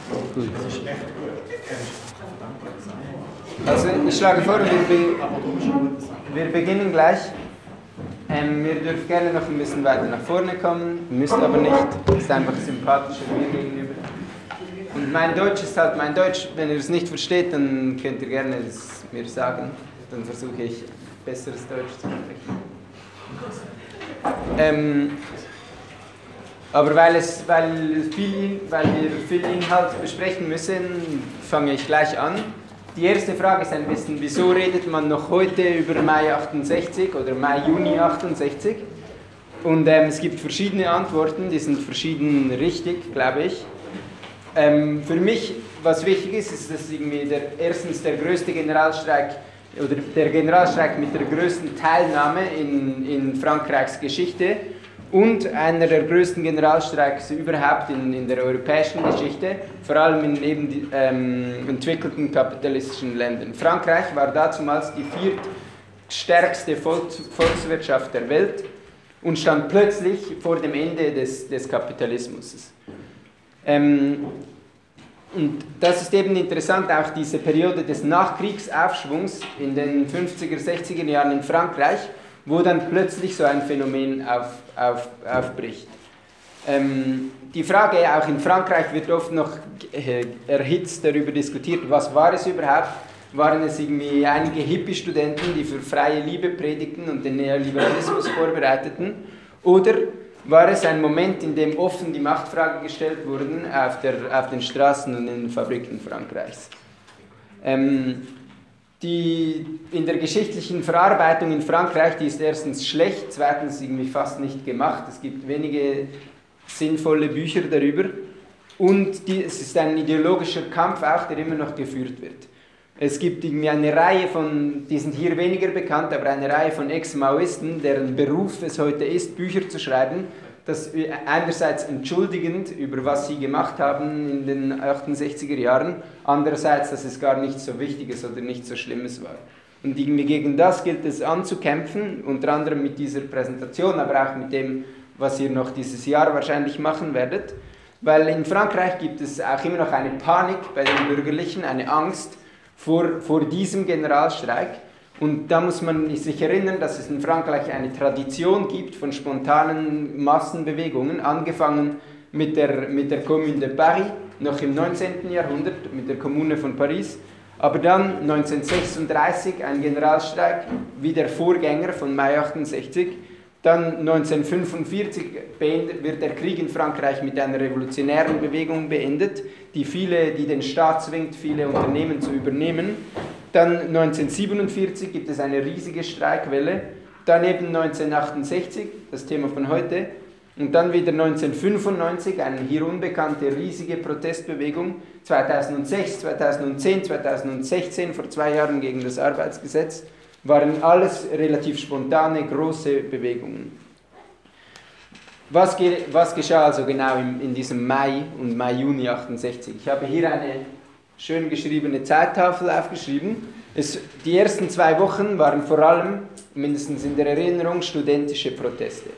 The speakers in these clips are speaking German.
Gut. Also ich schlage vor, wir beginnen gleich. Ihr dürft gerne noch ein bisschen weiter nach vorne kommen, müsst aber nicht. Ist einfach sympathischer mir gegenüber. Und mein Deutsch ist halt mein Deutsch. Wenn ihr es nicht versteht, dann könnt ihr gerne es mir sagen. Dann versuche ich, besseres Deutsch zu sprechen. Aber weil wir viel Inhalt besprechen müssen, fange ich gleich an. Die erste Frage ist ein bisschen, wieso redet man noch heute über Mai 68 oder Mai, Juni 68? Und es gibt verschiedene Antworten, die sind verschieden richtig, glaube ich. Für mich, was wichtig ist, ist, dass irgendwie erstens der größte Generalstreik oder der Generalstreik mit der größten Teilnahme in Frankreichs Geschichte und einer der größten Generalstreiks überhaupt in der europäischen Geschichte, vor allem in eben entwickelten kapitalistischen Ländern. Frankreich war dazumals die viertstärkste Volkswirtschaft der Welt und stand plötzlich vor dem Ende des Kapitalismus. Und das ist eben interessant, auch diese Periode des Nachkriegsaufschwungs in den 50er, 60er Jahren in Frankreich, wo dann plötzlich so ein Phänomen aufbricht. Die Frage, auch in Frankreich wird oft noch erhitzt darüber diskutiert, was war es überhaupt? Waren es irgendwie einige Hippie-Studenten, die für freie Liebe predigten und den Neoliberalismus vorbereiteten? Oder war es ein Moment, in dem offen die Machtfragen gestellt wurden auf den Straßen und in den Fabriken Frankreichs? In der geschichtlichen Verarbeitung in Frankreich, die ist erstens schlecht, zweitens irgendwie fast nicht gemacht. Es gibt wenige sinnvolle Bücher darüber. Und es ist ein ideologischer Kampf auch, der immer noch geführt wird. Es gibt irgendwie eine Reihe von, die sind hier weniger bekannt, aber eine Reihe von Ex-Maoisten, deren Beruf es heute ist, Bücher zu schreiben, das einerseits entschuldigend über was sie gemacht haben in den 68er Jahren, andererseits, dass es gar nicht so Wichtiges oder nicht so Schlimmes war. Und irgendwie gegen das gilt es anzukämpfen, unter anderem mit dieser Präsentation, aber auch mit dem, was ihr noch dieses Jahr wahrscheinlich machen werdet, weil in Frankreich gibt es auch immer noch eine Panik bei den Bürgerlichen, eine Angst vor diesem Generalstreik. Und da muss man sich erinnern, dass es in Frankreich eine Tradition gibt von spontanen Massenbewegungen, angefangen mit der Commune de Paris, noch im 19. Jahrhundert, mit der Kommune von Paris, aber dann 1936 ein Generalstreik, wie der Vorgänger von Mai 68, dann 1945 wird der Krieg in Frankreich mit einer revolutionären Bewegung beendet, die den Staat zwingt, viele Unternehmen zu übernehmen. Dann 1947 gibt es eine riesige Streikwelle, dann eben 1968, das Thema von heute, und dann wieder 1995 eine hier unbekannte riesige Protestbewegung, 2006, 2010, 2016, vor 2 Jahren gegen das Arbeitsgesetz, waren alles relativ spontane, große Bewegungen. Was geschah also genau in diesem Mai und Mai-Juni 68? Ich habe hier eine schön geschriebene Zeittafel aufgeschrieben. Die ersten 2 Wochen waren vor allem, mindestens in der Erinnerung, studentische Proteste.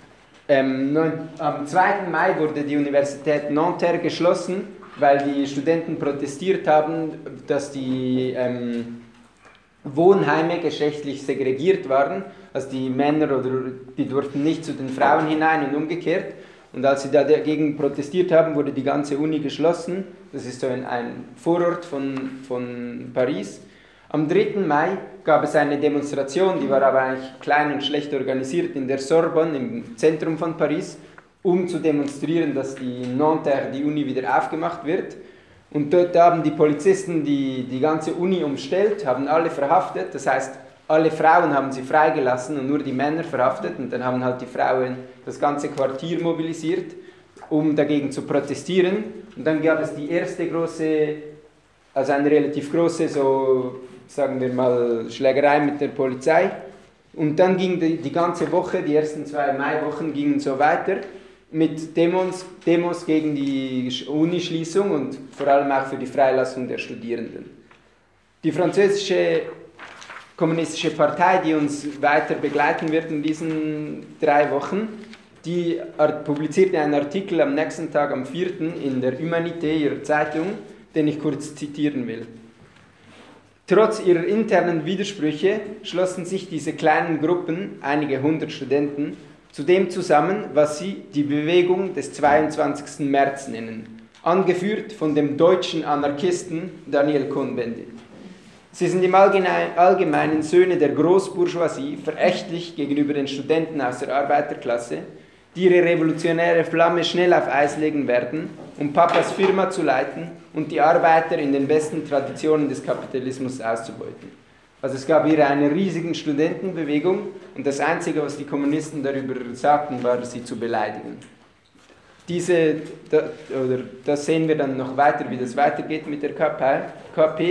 Am 2. Mai wurde die Universität Nanterre geschlossen, weil die Studenten protestiert haben, dass die Wohnheime geschlechtlich segregiert waren, also die Männer die durften nicht zu den Frauen hinein und umgekehrt. Und als sie dagegen protestiert haben, wurde die ganze Uni geschlossen. Das ist so ein Vorort von Paris. Am 3. Mai gab es eine Demonstration, die war aber eigentlich klein und schlecht organisiert, in der Sorbonne, im Zentrum von Paris, um zu demonstrieren, dass die Nanterre, die Uni, wieder aufgemacht wird. Und dort haben die Polizisten die ganze Uni umstellt, haben alle verhaftet, das heißt, alle Frauen haben sie freigelassen und nur die Männer verhaftet, und dann haben halt die Frauen das ganze Quartier mobilisiert, um dagegen zu protestieren. Und dann gab es die erste eine relativ große, so sagen wir mal, Schlägerei mit der Polizei. Und dann ging die ganze Woche, die ersten 2 Maiwochen gingen so weiter, mit Demos gegen die Unischließung und vor allem auch für die Freilassung der Studierenden. Die französische Kommunistische Partei, die uns weiter begleiten wird in diesen 3 Wochen, die publizierte einen Artikel am nächsten Tag, am 4. in der Humanité, ihrer Zeitung, den ich kurz zitieren will. Trotz ihrer internen Widersprüche schlossen sich diese kleinen Gruppen, einige hundert Studenten, zu dem zusammen, was sie die Bewegung des 22. März nennen, angeführt von dem deutschen Anarchisten Daniel Cohn-Bendit. Sie sind im Allgemeinen Söhne der Großbourgeoisie, verächtlich gegenüber den Studenten aus der Arbeiterklasse, die ihre revolutionäre Flamme schnell auf Eis legen werden, um Papas Firma zu leiten und die Arbeiter in den besten Traditionen des Kapitalismus auszubeuten. Also es gab hier eine riesige Studentenbewegung und das Einzige, was die Kommunisten darüber sagten, war, sie zu beleidigen. Das sehen wir dann noch weiter, wie das weitergeht mit der KP.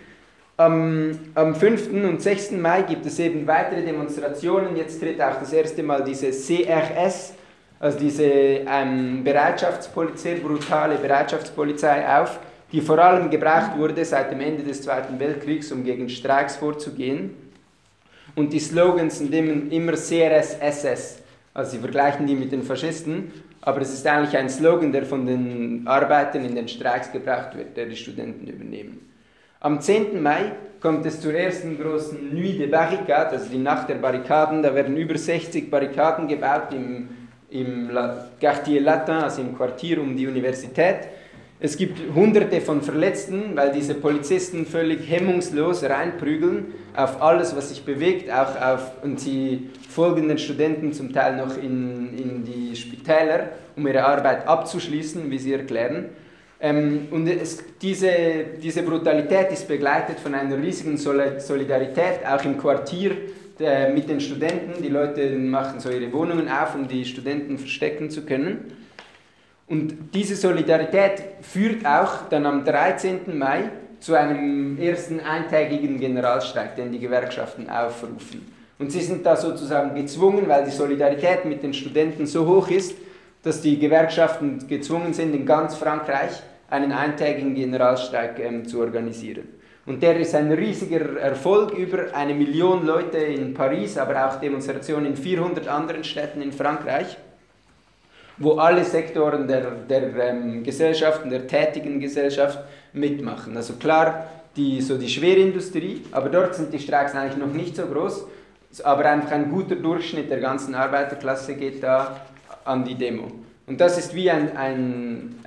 Am 5. und 6. Mai gibt es eben weitere Demonstrationen. Jetzt tritt auch das erste Mal diese CRS, also diese Bereitschaftspolizei, brutale Bereitschaftspolizei auf, die vor allem gebraucht wurde seit dem Ende des Zweiten Weltkriegs, um gegen Streiks vorzugehen. Und die Slogans sind immer CRS-SS, also sie vergleichen die mit den Faschisten, aber es ist eigentlich ein Slogan, der von den Arbeitern in den Streiks gebraucht wird, der die Studenten übernehmen. Am 10. Mai kommt es zur ersten großen Nuit de Barricade, also die Nacht der Barrikaden. Da werden über 60 Barrikaden gebaut im Quartier Latin, also im Quartier um die Universität. Es gibt Hunderte von Verletzten, weil diese Polizisten völlig hemmungslos reinprügeln auf alles, was sich bewegt, und sie folgen den Studenten zum Teil noch in die Spitäler, um ihre Arbeit abzuschließen, wie sie erklären. Und diese Brutalität ist begleitet von einer riesigen Solidarität, auch im Quartier mit den Studenten. Die Leute machen so ihre Wohnungen auf, um die Studenten verstecken zu können. Und diese Solidarität führt auch dann am 13. Mai zu einem ersten eintägigen Generalstreik, den die Gewerkschaften aufrufen. Und sie sind da sozusagen gezwungen, weil die Solidarität mit den Studenten so hoch ist, dass die Gewerkschaften gezwungen sind, in ganz Frankreich einen eintägigen Generalstreik zu organisieren. Und der ist ein riesiger Erfolg, über 1 Million Leute in Paris, aber auch Demonstrationen in 400 anderen Städten in Frankreich, wo alle Sektoren der Gesellschaften, der tätigen Gesellschaft mitmachen. Also klar, die Schwerindustrie, aber dort sind die Streiks eigentlich noch nicht so groß, aber einfach ein guter Durchschnitt der ganzen Arbeiterklasse geht da an die Demo. Und das ist wie ein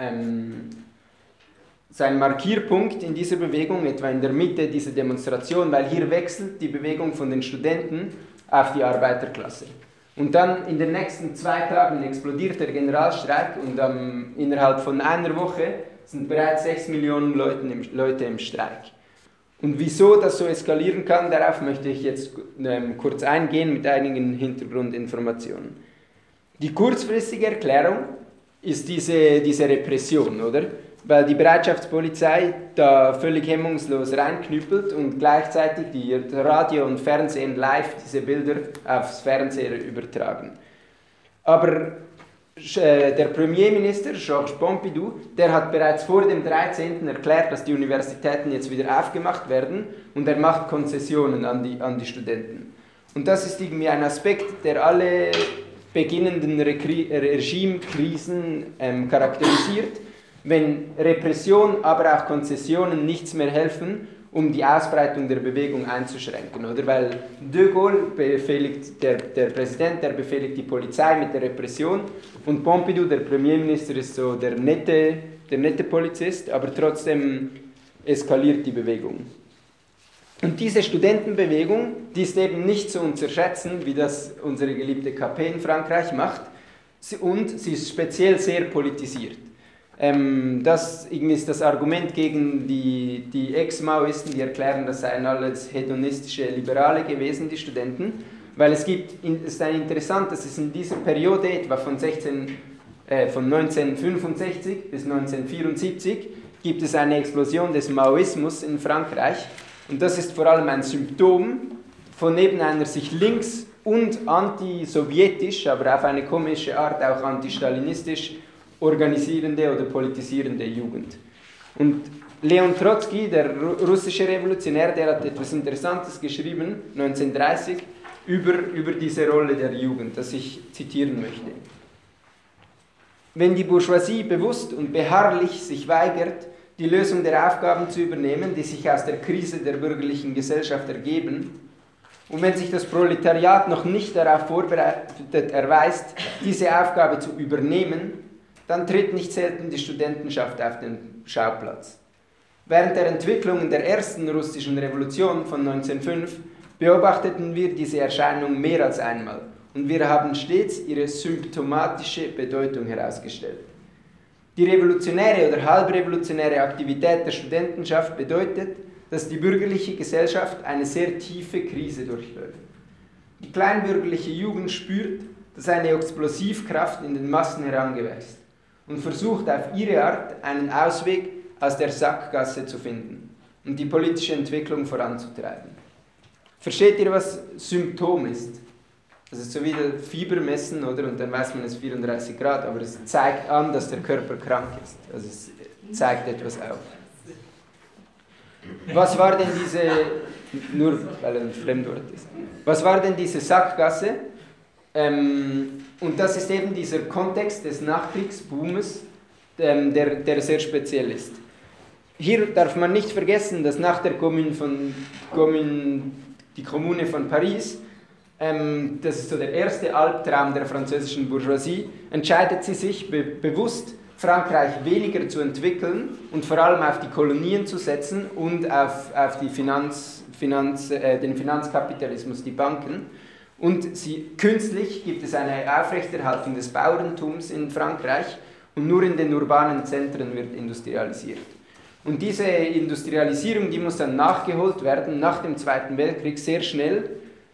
Markierpunkt in dieser Bewegung, etwa in der Mitte dieser Demonstration, weil hier wechselt die Bewegung von den Studenten auf die Arbeiterklasse. Und dann in den nächsten 2 Tagen explodiert der Generalstreik und innerhalb von einer Woche sind bereits 6 Millionen Leute im Streik. Und wieso das so eskalieren kann, darauf möchte ich jetzt kurz eingehen mit einigen Hintergrundinformationen. Die kurzfristige Erklärung ist diese Repression, oder? Weil die Bereitschaftspolizei da völlig hemmungslos reinknüppelt und gleichzeitig die Radio und Fernsehen live diese Bilder aufs Fernseher übertragen. Aber der Premierminister Georges Pompidou, der hat bereits vor dem 13. erklärt, dass die Universitäten jetzt wieder aufgemacht werden und er macht Konzessionen an die Studenten. Und das ist irgendwie ein Aspekt, der alle beginnenden Regimekrisen charakterisiert, wenn Repression, aber auch Konzessionen nichts mehr helfen, um die Ausbreitung der Bewegung einzuschränken, oder? Weil de Gaulle befehligt, der Präsident, der befehligt die Polizei mit der Repression und Pompidou, der Premierminister, ist so der nette Polizist, aber trotzdem eskaliert die Bewegung. Und diese Studentenbewegung, die ist eben nicht zu unterschätzen, wie das unsere geliebte KP in Frankreich macht, und sie ist speziell sehr politisiert. Das ist das Argument gegen die Ex-Maoisten, die erklären, das seien alles hedonistische Liberale gewesen, die Studenten, weil es ist ein interessant, dass es in dieser Periode, etwa von 1965 bis 1974, gibt es eine Explosion des Maoismus in Frankreich und das ist vor allem ein Symptom von eben einer sich links- und antisowjetisch, aber auf eine komische Art auch antistalinistisch organisierende oder politisierende Jugend. Und Leon Trotzki, der russische Revolutionär, der hat etwas Interessantes geschrieben, 1930, über diese Rolle der Jugend, das ich zitieren möchte. Wenn die Bourgeoisie bewusst und beharrlich sich weigert, die Lösung der Aufgaben zu übernehmen, die sich aus der Krise der bürgerlichen Gesellschaft ergeben, und wenn sich das Proletariat noch nicht darauf vorbereitet erweist, diese Aufgabe zu übernehmen, dann tritt nicht selten die Studentenschaft auf den Schauplatz. Während der Entwicklungen der ersten russischen Revolution von 1905 beobachteten wir diese Erscheinung mehr als einmal und wir haben stets ihre symptomatische Bedeutung herausgestellt. Die revolutionäre oder halbrevolutionäre Aktivität der Studentenschaft bedeutet, dass die bürgerliche Gesellschaft eine sehr tiefe Krise durchläuft. Die kleinbürgerliche Jugend spürt, dass eine Explosivkraft in den Massen herangewächst und versucht auf ihre Art einen Ausweg aus der Sackgasse zu finden und die politische Entwicklung voranzutreiben. Versteht ihr, was Symptom ist? Das ist so wie das Fieber messen, oder? Und dann weiß man, es ist 34 Grad, aber es zeigt an, dass der Körper krank ist. Also es zeigt etwas auf. Was war denn diese, nur weil er ein Fremdwort ist, was war denn diese Sackgasse? Und das ist eben dieser Kontext des Nachkriegsboomes, der sehr speziell ist. Hier darf man nicht vergessen, dass nach der die Kommune von Paris, das ist so der erste Albtraum der französischen Bourgeoisie, entscheidet sie sich bewusst, Frankreich weniger zu entwickeln und vor allem auf die Kolonien zu setzen und auf die den Finanzkapitalismus, die Banken. Und künstlich gibt es eine Aufrechterhaltung des Bauerntums in Frankreich und nur in den urbanen Zentren wird industrialisiert. Und diese Industrialisierung, die muss dann nachgeholt werden nach dem Zweiten Weltkrieg sehr schnell.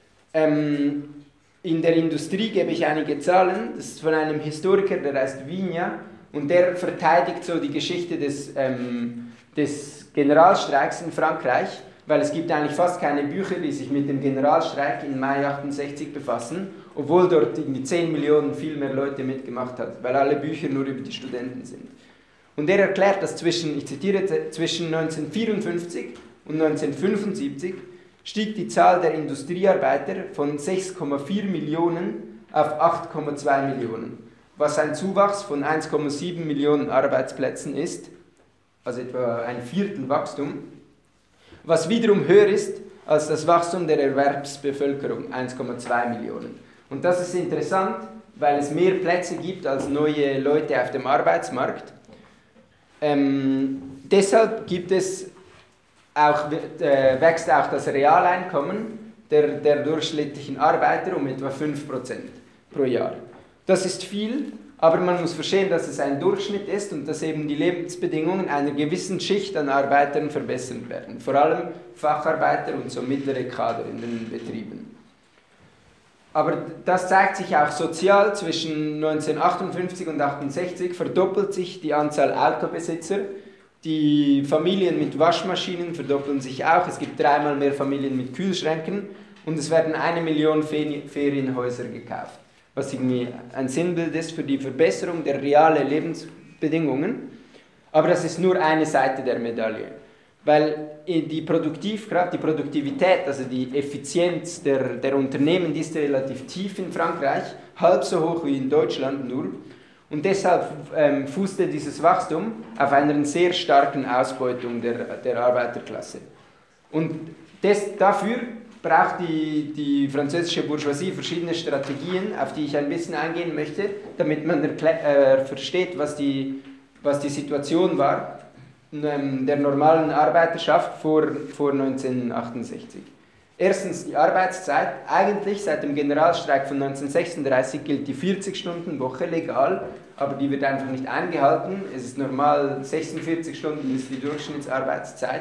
In der Industrie gebe ich einige Zahlen, das ist von einem Historiker, der heißt Vigna, und der verteidigt so die Geschichte des Generalstreiks in Frankreich, weil es gibt eigentlich fast keine Bücher, die sich mit dem Generalstreik im Mai 68 befassen, obwohl dort irgendwie 10 Millionen viel mehr Leute mitgemacht haben, weil alle Bücher nur über die Studenten sind. Und er erklärt, dass ich zitiere, zwischen 1954 und 1975 stieg die Zahl der Industriearbeiter von 6,4 Millionen auf 8,2 Millionen, was ein Zuwachs von 1,7 Millionen Arbeitsplätzen ist, also etwa ein Viertel Wachstum, was wiederum höher ist als das Wachstum der Erwerbsbevölkerung, 1,2 Millionen. Und das ist interessant, weil es mehr Plätze gibt als neue Leute auf dem Arbeitsmarkt. Deshalb wächst auch das Realeinkommen der durchschnittlichen Arbeiter um etwa 5% pro Jahr. Das ist viel, aber man muss verstehen, dass es ein Durchschnitt ist und dass eben die Lebensbedingungen einer gewissen Schicht an Arbeitern verbessert werden. Vor allem Facharbeiter und so mittlere Kader in den Betrieben. Aber das zeigt sich auch sozial. Zwischen 1958 und 1968 verdoppelt sich die Anzahl Autobesitzer. Die Familien mit Waschmaschinen verdoppeln sich auch. Es gibt 3-mal mehr Familien mit Kühlschränken und es werden 1 Million Ferienhäuser gekauft, was irgendwie ein Sinnbild ist für die Verbesserung der realen Lebensbedingungen. Aber das ist nur eine Seite der Medaille, weil die Produktivkraft, die Produktivität, also die Effizienz der Unternehmen, die ist relativ tief in Frankreich, halb so hoch wie in Deutschland nur. Und deshalb fußte dieses Wachstum auf einer sehr starken Ausbeutung der Arbeiterklasse. Und dafür braucht die französische Bourgeoisie verschiedene Strategien, auf die ich ein bisschen eingehen möchte, damit man versteht, was die Situation war der normalen Arbeiterschaft vor 1968. Erstens die Arbeitszeit. Eigentlich seit dem Generalstreik von 1936 gilt die 40-Stunden-Woche legal, aber die wird einfach nicht eingehalten. Es ist normal, 46 Stunden ist die Durchschnittsarbeitszeit.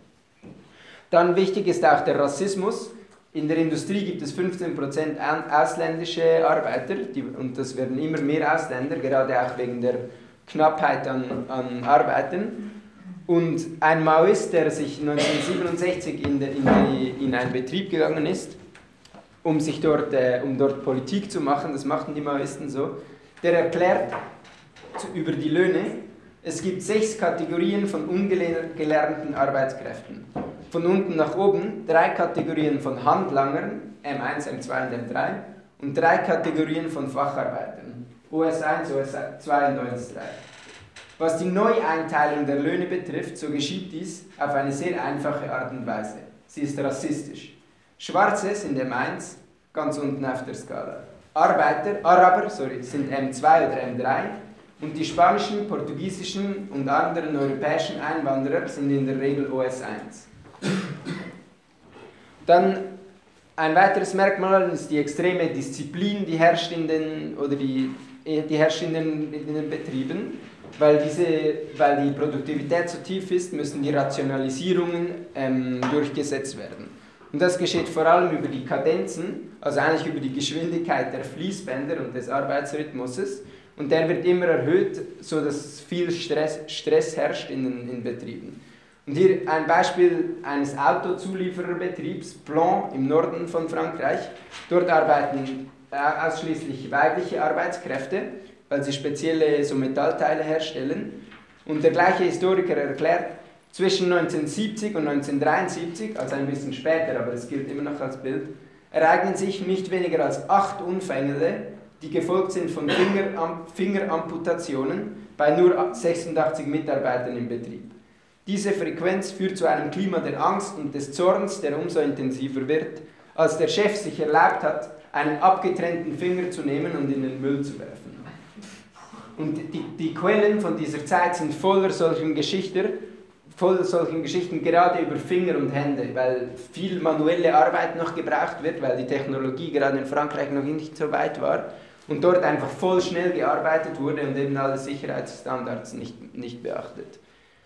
Dann wichtig ist auch der Rassismus. In der Industrie gibt es 15% ausländische Arbeiter und das werden immer mehr Ausländer, gerade auch wegen der Knappheit an Arbeitern. Und ein Maoist, der sich 1967 in einen Betrieb gegangen ist, um dort Politik zu machen, das machten die Maoisten so, der erklärt über die Löhne, es gibt 6 Kategorien von ungelernten Arbeitskräften. Von unten nach oben 3 Kategorien von Handlangern, M1, M2 und M3, und 3 Kategorien von Facharbeitern, OS1, OS2 und OS3. Was die Neueinteilung der Löhne betrifft, so geschieht dies auf eine sehr einfache Art und Weise. Sie ist rassistisch. Schwarze sind M1, ganz unten auf der Skala. Araber sind M2 oder M3 und die spanischen, portugiesischen und anderen europäischen Einwanderer sind in der Regel OS1. Dann ein weiteres Merkmal ist die extreme Disziplin, die herrscht in den Betrieben. Weil die Produktivität so tief ist, müssen die Rationalisierungen durchgesetzt werden. Und das geschieht vor allem über die Kadenzen, also eigentlich über die Geschwindigkeit der Fließbänder und des Arbeitsrhythmuses. Und der wird immer erhöht, sodass viel Stress herrscht in Betrieben. Und hier ein Beispiel eines Autozuliefererbetriebs, Plon im Norden von Frankreich. Dort arbeiten ausschließlich weibliche Arbeitskräfte, weil sie spezielle so Metallteile herstellen. Und der gleiche Historiker erklärt, zwischen 1970 und 1973, also ein bisschen später, aber es gilt immer noch als Bild, ereignen sich nicht weniger als 8 Unfälle, die gefolgt sind von Fingeramputationen bei nur 86 Mitarbeitern im Betrieb. Diese Frequenz führt zu einem Klima der Angst und des Zorns, der umso intensiver wird, als der Chef sich erlaubt hat, einen abgetrennten Finger zu nehmen und in den Müll zu werfen. Und die Quellen von dieser Zeit sind voller solchen Geschichten, gerade über Finger und Hände, weil viel manuelle Arbeit noch gebraucht wird, weil die Technologie gerade in Frankreich noch nicht so weit war und dort einfach voll schnell gearbeitet wurde und eben alle Sicherheitsstandards nicht beachtet.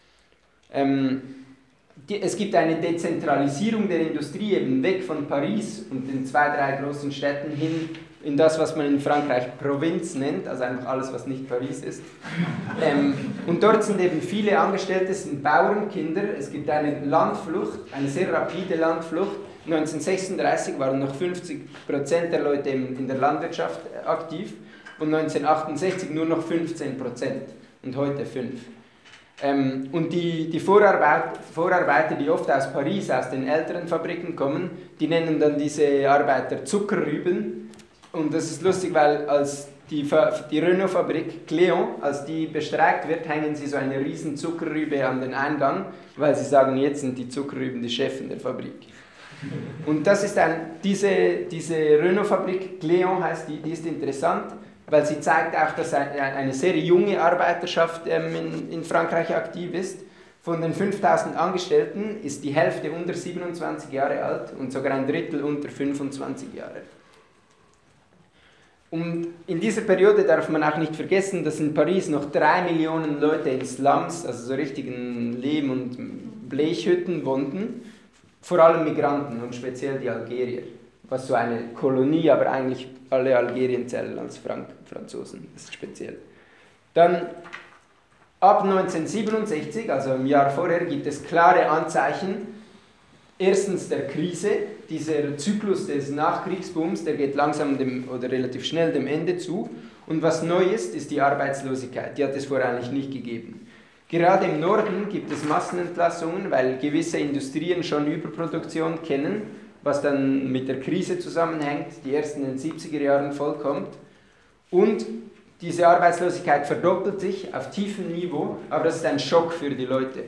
Es gibt eine Dezentralisierung der Industrie eben weg von Paris und den 2, 3 großen Städten hin in das, was man in Frankreich Provinz nennt, also einfach alles, was nicht Paris ist. Und dort sind eben viele Angestellte, es sind Bauernkinder, es gibt eine Landflucht, eine sehr rapide Landflucht. 1936 waren noch 50% der Leute in der Landwirtschaft aktiv und 1968 nur noch 15% und heute 5%. Und die Vorarbeiter, die oft aus Paris, aus den älteren Fabriken kommen, die nennen dann diese Arbeiter Zuckerrüben. Und das ist lustig, weil als die Renault-Fabrik Cléon, als die bestreikt wird, hängen sie so eine riesen Zuckerrübe an den Eingang, weil sie sagen, jetzt sind die Zuckerrüben die Chefin der Fabrik. Und das ist diese Renault-Fabrik Cléon heißt die ist interessant, weil sie zeigt auch, dass eine sehr junge Arbeiterschaft in Frankreich aktiv ist. Von den 5000 Angestellten ist die Hälfte unter 27 Jahre alt und sogar ein Drittel unter 25 Jahre. Und in dieser Periode darf man auch nicht vergessen, dass in Paris noch 3 Millionen Leute in Slums, also so richtigen Lehm- und Blechhütten wohnten, vor allem Migranten und speziell die Algerier, was so eine Kolonie, aber eigentlich alle Algerien zählen als Franzosen, das ist speziell. Dann ab 1967, also im Jahr vorher, gibt es klare Anzeichen, erstens der Krise, dieser Zyklus des Nachkriegsbooms, der geht langsam oder relativ schnell dem Ende zu. Und was neu ist die Arbeitslosigkeit. Die hat es vorher eigentlich nicht gegeben. Gerade im Norden gibt es Massenentlassungen, weil gewisse Industrien schon Überproduktion kennen, was dann mit der Krise zusammenhängt, die erst in den 70er Jahren vollkommt. Und diese Arbeitslosigkeit verdoppelt sich auf tiefem Niveau, aber das ist ein Schock für die Leute.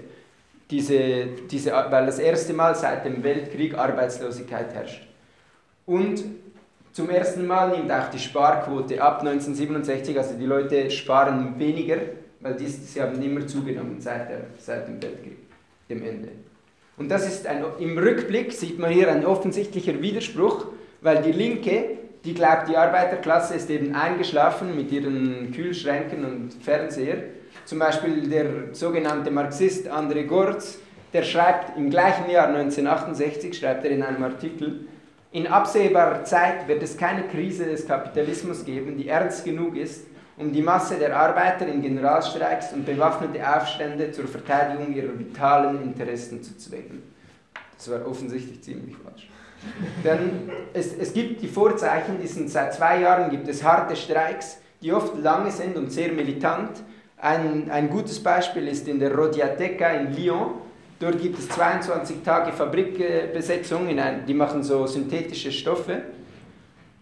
Weil das erste Mal seit dem Weltkrieg Arbeitslosigkeit herrscht. Und zum ersten Mal nimmt auch die Sparquote ab 1967, also die Leute sparen weniger, weil sie haben immer zugenommen seit dem Weltkrieg, dem Ende. Und das ist im Rückblick sieht man hier ein offensichtlicher Widerspruch, weil die Linke, die glaubt, die Arbeiterklasse ist eben eingeschlafen mit ihren Kühlschränken und Fernseher. Zum Beispiel der sogenannte Marxist André Gorz, der schreibt im gleichen Jahr 1968, schreibt er in einem Artikel, in absehbarer Zeit wird es keine Krise des Kapitalismus geben, die ernst genug ist, um die Masse der Arbeiter in Generalstreiks und bewaffnete Aufstände zur Verteidigung ihrer vitalen Interessen zu zwingen. Das war offensichtlich ziemlich falsch. Denn es gibt die Vorzeichen, seit 2 Jahren gibt es harte Streiks, die oft lange sind und sehr militant. Ein gutes Beispiel ist in der Rodiateca in Lyon. Dort gibt es 22 Tage Fabrikbesetzung, die machen so synthetische Stoffe.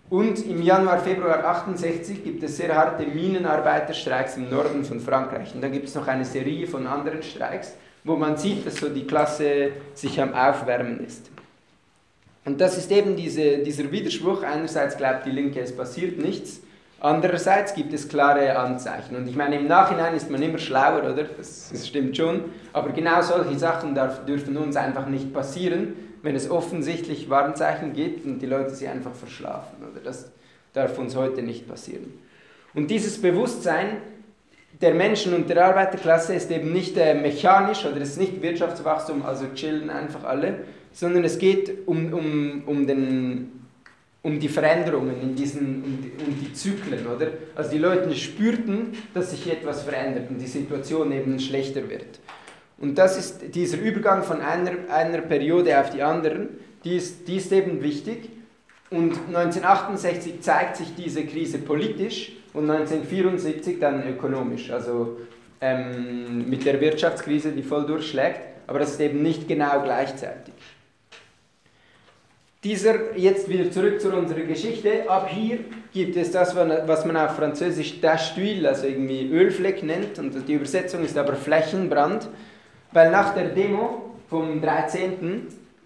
Und im Januar, Februar 68 gibt es sehr harte Minenarbeiterstreiks im Norden von Frankreich. Und dann gibt es noch eine Serie von anderen Streiks, wo man sieht, dass so die Klasse sich am Aufwärmen ist. Und das ist eben dieser Widerspruch. Einerseits glaubt die Linke, es passiert nichts. Andererseits gibt es klare Anzeichen. Und ich meine, im Nachhinein ist man immer schlauer, oder? Das stimmt schon. Aber genau solche Sachen dürfen uns einfach nicht passieren, wenn es offensichtlich Warnzeichen gibt und die Leute sie einfach verschlafen. Oder? Das darf uns heute nicht passieren. Und dieses Bewusstsein der Menschen und der Arbeiterklasse ist eben nicht mechanisch oder es ist nicht Wirtschaftswachstum, also chillen einfach alle, sondern es geht um die Veränderungen um die Zyklen, oder? Also die Leute spürten, dass sich etwas verändert und die Situation eben schlechter wird. Und das ist dieser Übergang von einer Periode auf die anderen, die ist eben wichtig. Und 1968 zeigt sich diese Krise politisch und 1974 dann ökonomisch, also mit der Wirtschaftskrise, die voll durchschlägt, aber das ist eben nicht genau gleichzeitig. Jetzt wieder zurück zu unserer Geschichte. Ab hier gibt es das, was man auf Französisch tache d'huile, also irgendwie Ölfleck nennt, und die Übersetzung ist aber Flächenbrand, weil nach der Demo vom 13.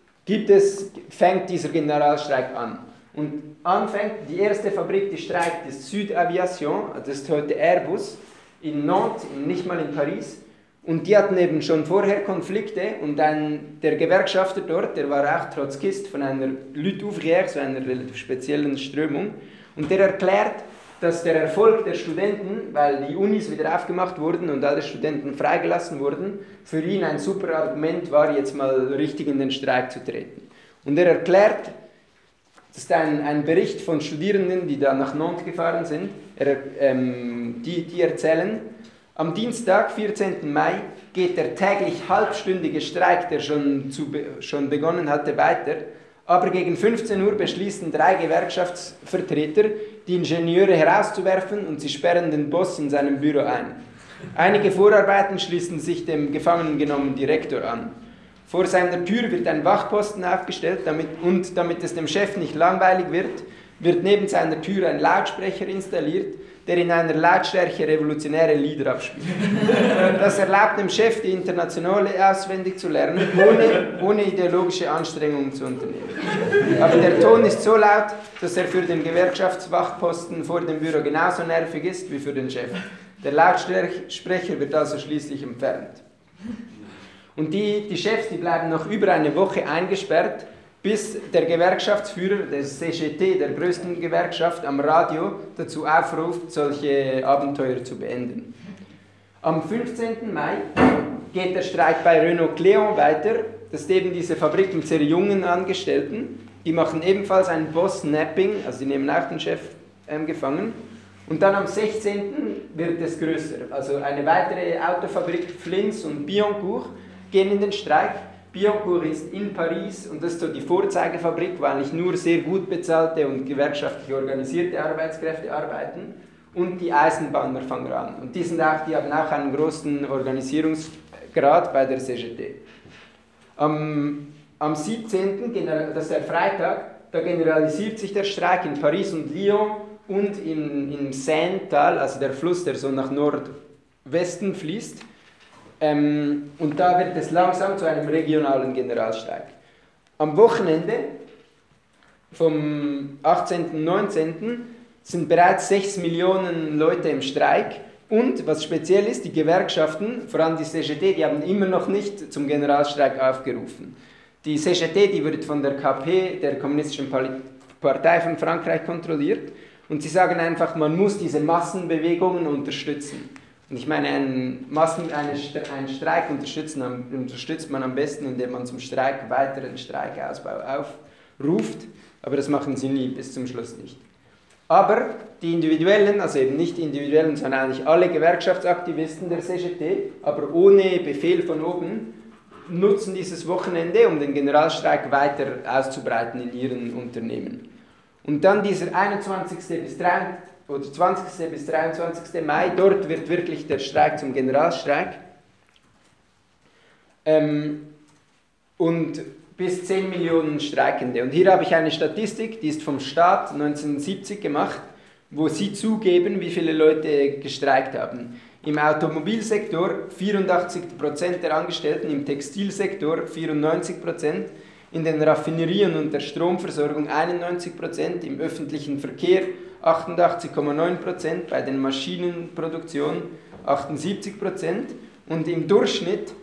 fängt dieser Generalstreik an. Und die erste Fabrik, die streikt, ist Sud Aviation, das ist heute Airbus, in Nantes, nicht mal in Paris. Und die hatten eben schon vorher Konflikte und der Gewerkschafter dort, der war auch Trotzkist von einer Lutte ouvrière, so einer relativ speziellen Strömung, und der erklärt, dass der Erfolg der Studenten, weil die Unis wieder aufgemacht wurden und alle Studenten freigelassen wurden, für ihn ein super Argument war, jetzt mal richtig in den Streik zu treten. Und er erklärt, das ist ein Bericht von Studierenden, die da nach Nantes gefahren sind, die erzählen, am Dienstag, 14. Mai, geht der täglich halbstündige Streik, der schon begonnen hatte, weiter. Aber gegen 15 Uhr beschließen 3 Gewerkschaftsvertreter, die Ingenieure herauszuwerfen und sie sperren den Boss in seinem Büro ein. Einige Vorarbeiten schließen sich dem gefangen genommenen Direktor an. Vor seiner Tür wird ein Wachposten aufgestellt, damit es dem Chef nicht langweilig wird neben seiner Tür ein Lautsprecher installiert, der in einer Lautstärke revolutionäre Lieder abspielt. Das erlaubt dem Chef, die Internationale auswendig zu lernen, ohne ideologische Anstrengungen zu unternehmen. Aber der Ton ist so laut, dass er für den Gewerkschaftswachposten vor dem Büro genauso nervig ist wie für den Chef. Der Lautsprecher wird also schließlich entfernt. Und die Chefs, die bleiben noch über eine Woche eingesperrt, bis der Gewerkschaftsführer des CGT, der größten Gewerkschaft, am Radio dazu aufruft, solche Abenteuer zu beenden. Am 15. Mai geht der Streik bei Renault Cléon weiter. Das ist eben diese Fabrik mit sehr jungen Angestellten. Die machen ebenfalls ein Boss-Napping, also die nehmen auch den Chef gefangen. Und dann am 16. wird es größer. Also eine weitere Autofabrik, Flins und Billancourt, gehen in den Streik. Billancourt ist in Paris und das ist so die Vorzeigefabrik, wo eigentlich nur sehr gut bezahlte und gewerkschaftlich organisierte Arbeitskräfte arbeiten, und die Eisenbahner fangen an. Und die haben auch einen großen Organisierungsgrad bei der CGT. Am 17., das ist der Freitag, da generalisiert sich der Streik in Paris und Lyon und im Seinetal, also der Fluss, der so nach Nordwesten fließt. Und da wird es langsam zu einem regionalen Generalstreik. Am Wochenende vom 18. und 19. sind bereits 6 Millionen Leute im Streik. Und was speziell ist, die Gewerkschaften, vor allem die CGT, die haben immer noch nicht zum Generalstreik aufgerufen. Die CGT, die wird von der KP, der Kommunistischen Partei von Frankreich, kontrolliert. Und sie sagen einfach, man muss diese Massenbewegungen unterstützen. Und ich meine, einen Streik unterstützt man am besten, indem man zum Streik weiteren Streikausbau aufruft, aber das machen sie nie, bis zum Schluss nicht. Aber die Individuellen, also eben nicht die Individuellen, sondern eigentlich alle Gewerkschaftsaktivisten der CGT, aber ohne Befehl von oben, nutzen dieses Wochenende, um den Generalstreik weiter auszubreiten in ihren Unternehmen. Und dann dieser 20. bis 23. Mai, dort wird wirklich der Streik zum Generalstreik. Und bis 10 Millionen Streikende. Und hier habe ich eine Statistik, die ist vom Staat 1970 gemacht, wo sie zugeben, wie viele Leute gestreikt haben. Im Automobilsektor 84% der Angestellten, im Textilsektor 94%, in den Raffinerien und der Stromversorgung 91%, im öffentlichen Verkehr 88,9%, bei den Maschinenproduktionen 78% und im Durchschnitt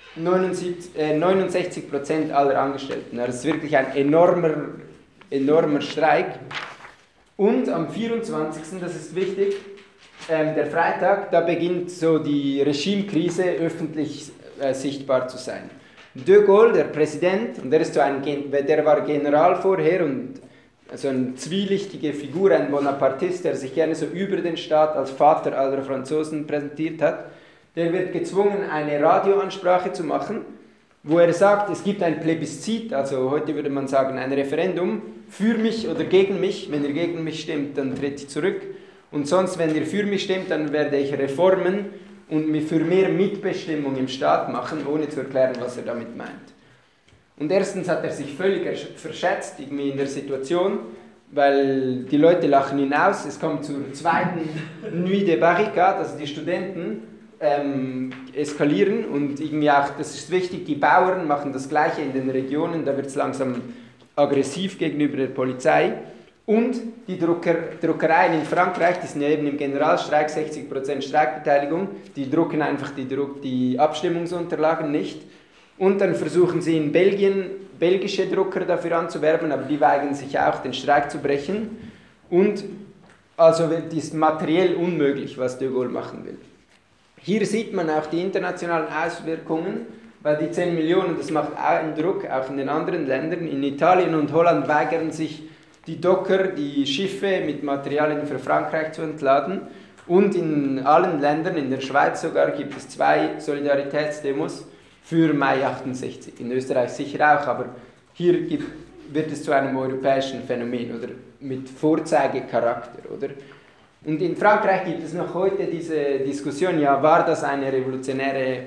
69% aller Angestellten. Das ist wirklich ein enormer Streik. Und am 24., das ist wichtig, der Freitag, da beginnt so die Regimekrise öffentlich sichtbar zu sein. De Gaulle, der Präsident, und der war General vorher und so eine zwielichtige Figur, ein Bonapartist, der sich gerne so über den Staat als Vater aller Franzosen präsentiert hat, der wird gezwungen, eine Radioansprache zu machen, wo er sagt, es gibt ein Plebiszit, also heute würde man sagen ein Referendum, für mich oder gegen mich. Wenn ihr gegen mich stimmt, dann trete ich zurück. Und sonst, wenn ihr für mich stimmt, dann werde ich Reformen und für mehr Mitbestimmung im Staat machen, ohne zu erklären, was er damit meint. Und erstens hat er sich völlig verschätzt irgendwie in der Situation, weil die Leute lachen ihn aus. Es kommt zur zweiten Nuit de Barricade, also die Studenten eskalieren und irgendwie auch, das ist wichtig, die Bauern machen das Gleiche in den Regionen, da wird es langsam aggressiv gegenüber der Polizei. Und die Druckereien in Frankreich, die sind ja eben im Generalstreik, 60% Streikbeteiligung, die drucken einfach die Abstimmungsunterlagen nicht. Und dann versuchen sie in Belgien belgische Drucker dafür anzuwerben, aber die weigern sich auch, den Streik zu brechen. Und also das ist materiell unmöglich, was de Gaulle machen will. Hier sieht man auch die internationalen Auswirkungen, weil die 10 Millionen, das macht auch einen Druck, auch in den anderen Ländern. In Italien und Holland weigern sich die Docker, die Schiffe mit Materialien für Frankreich zu entladen. Und in allen Ländern, in der Schweiz sogar, gibt es 2 Solidaritätsdemos für Mai 68. In Österreich sicher auch, aber hier wird es zu einem europäischen Phänomen oder mit Vorzeigecharakter, oder? Und in Frankreich gibt es noch heute diese Diskussion, ja, war das eine revolutionäre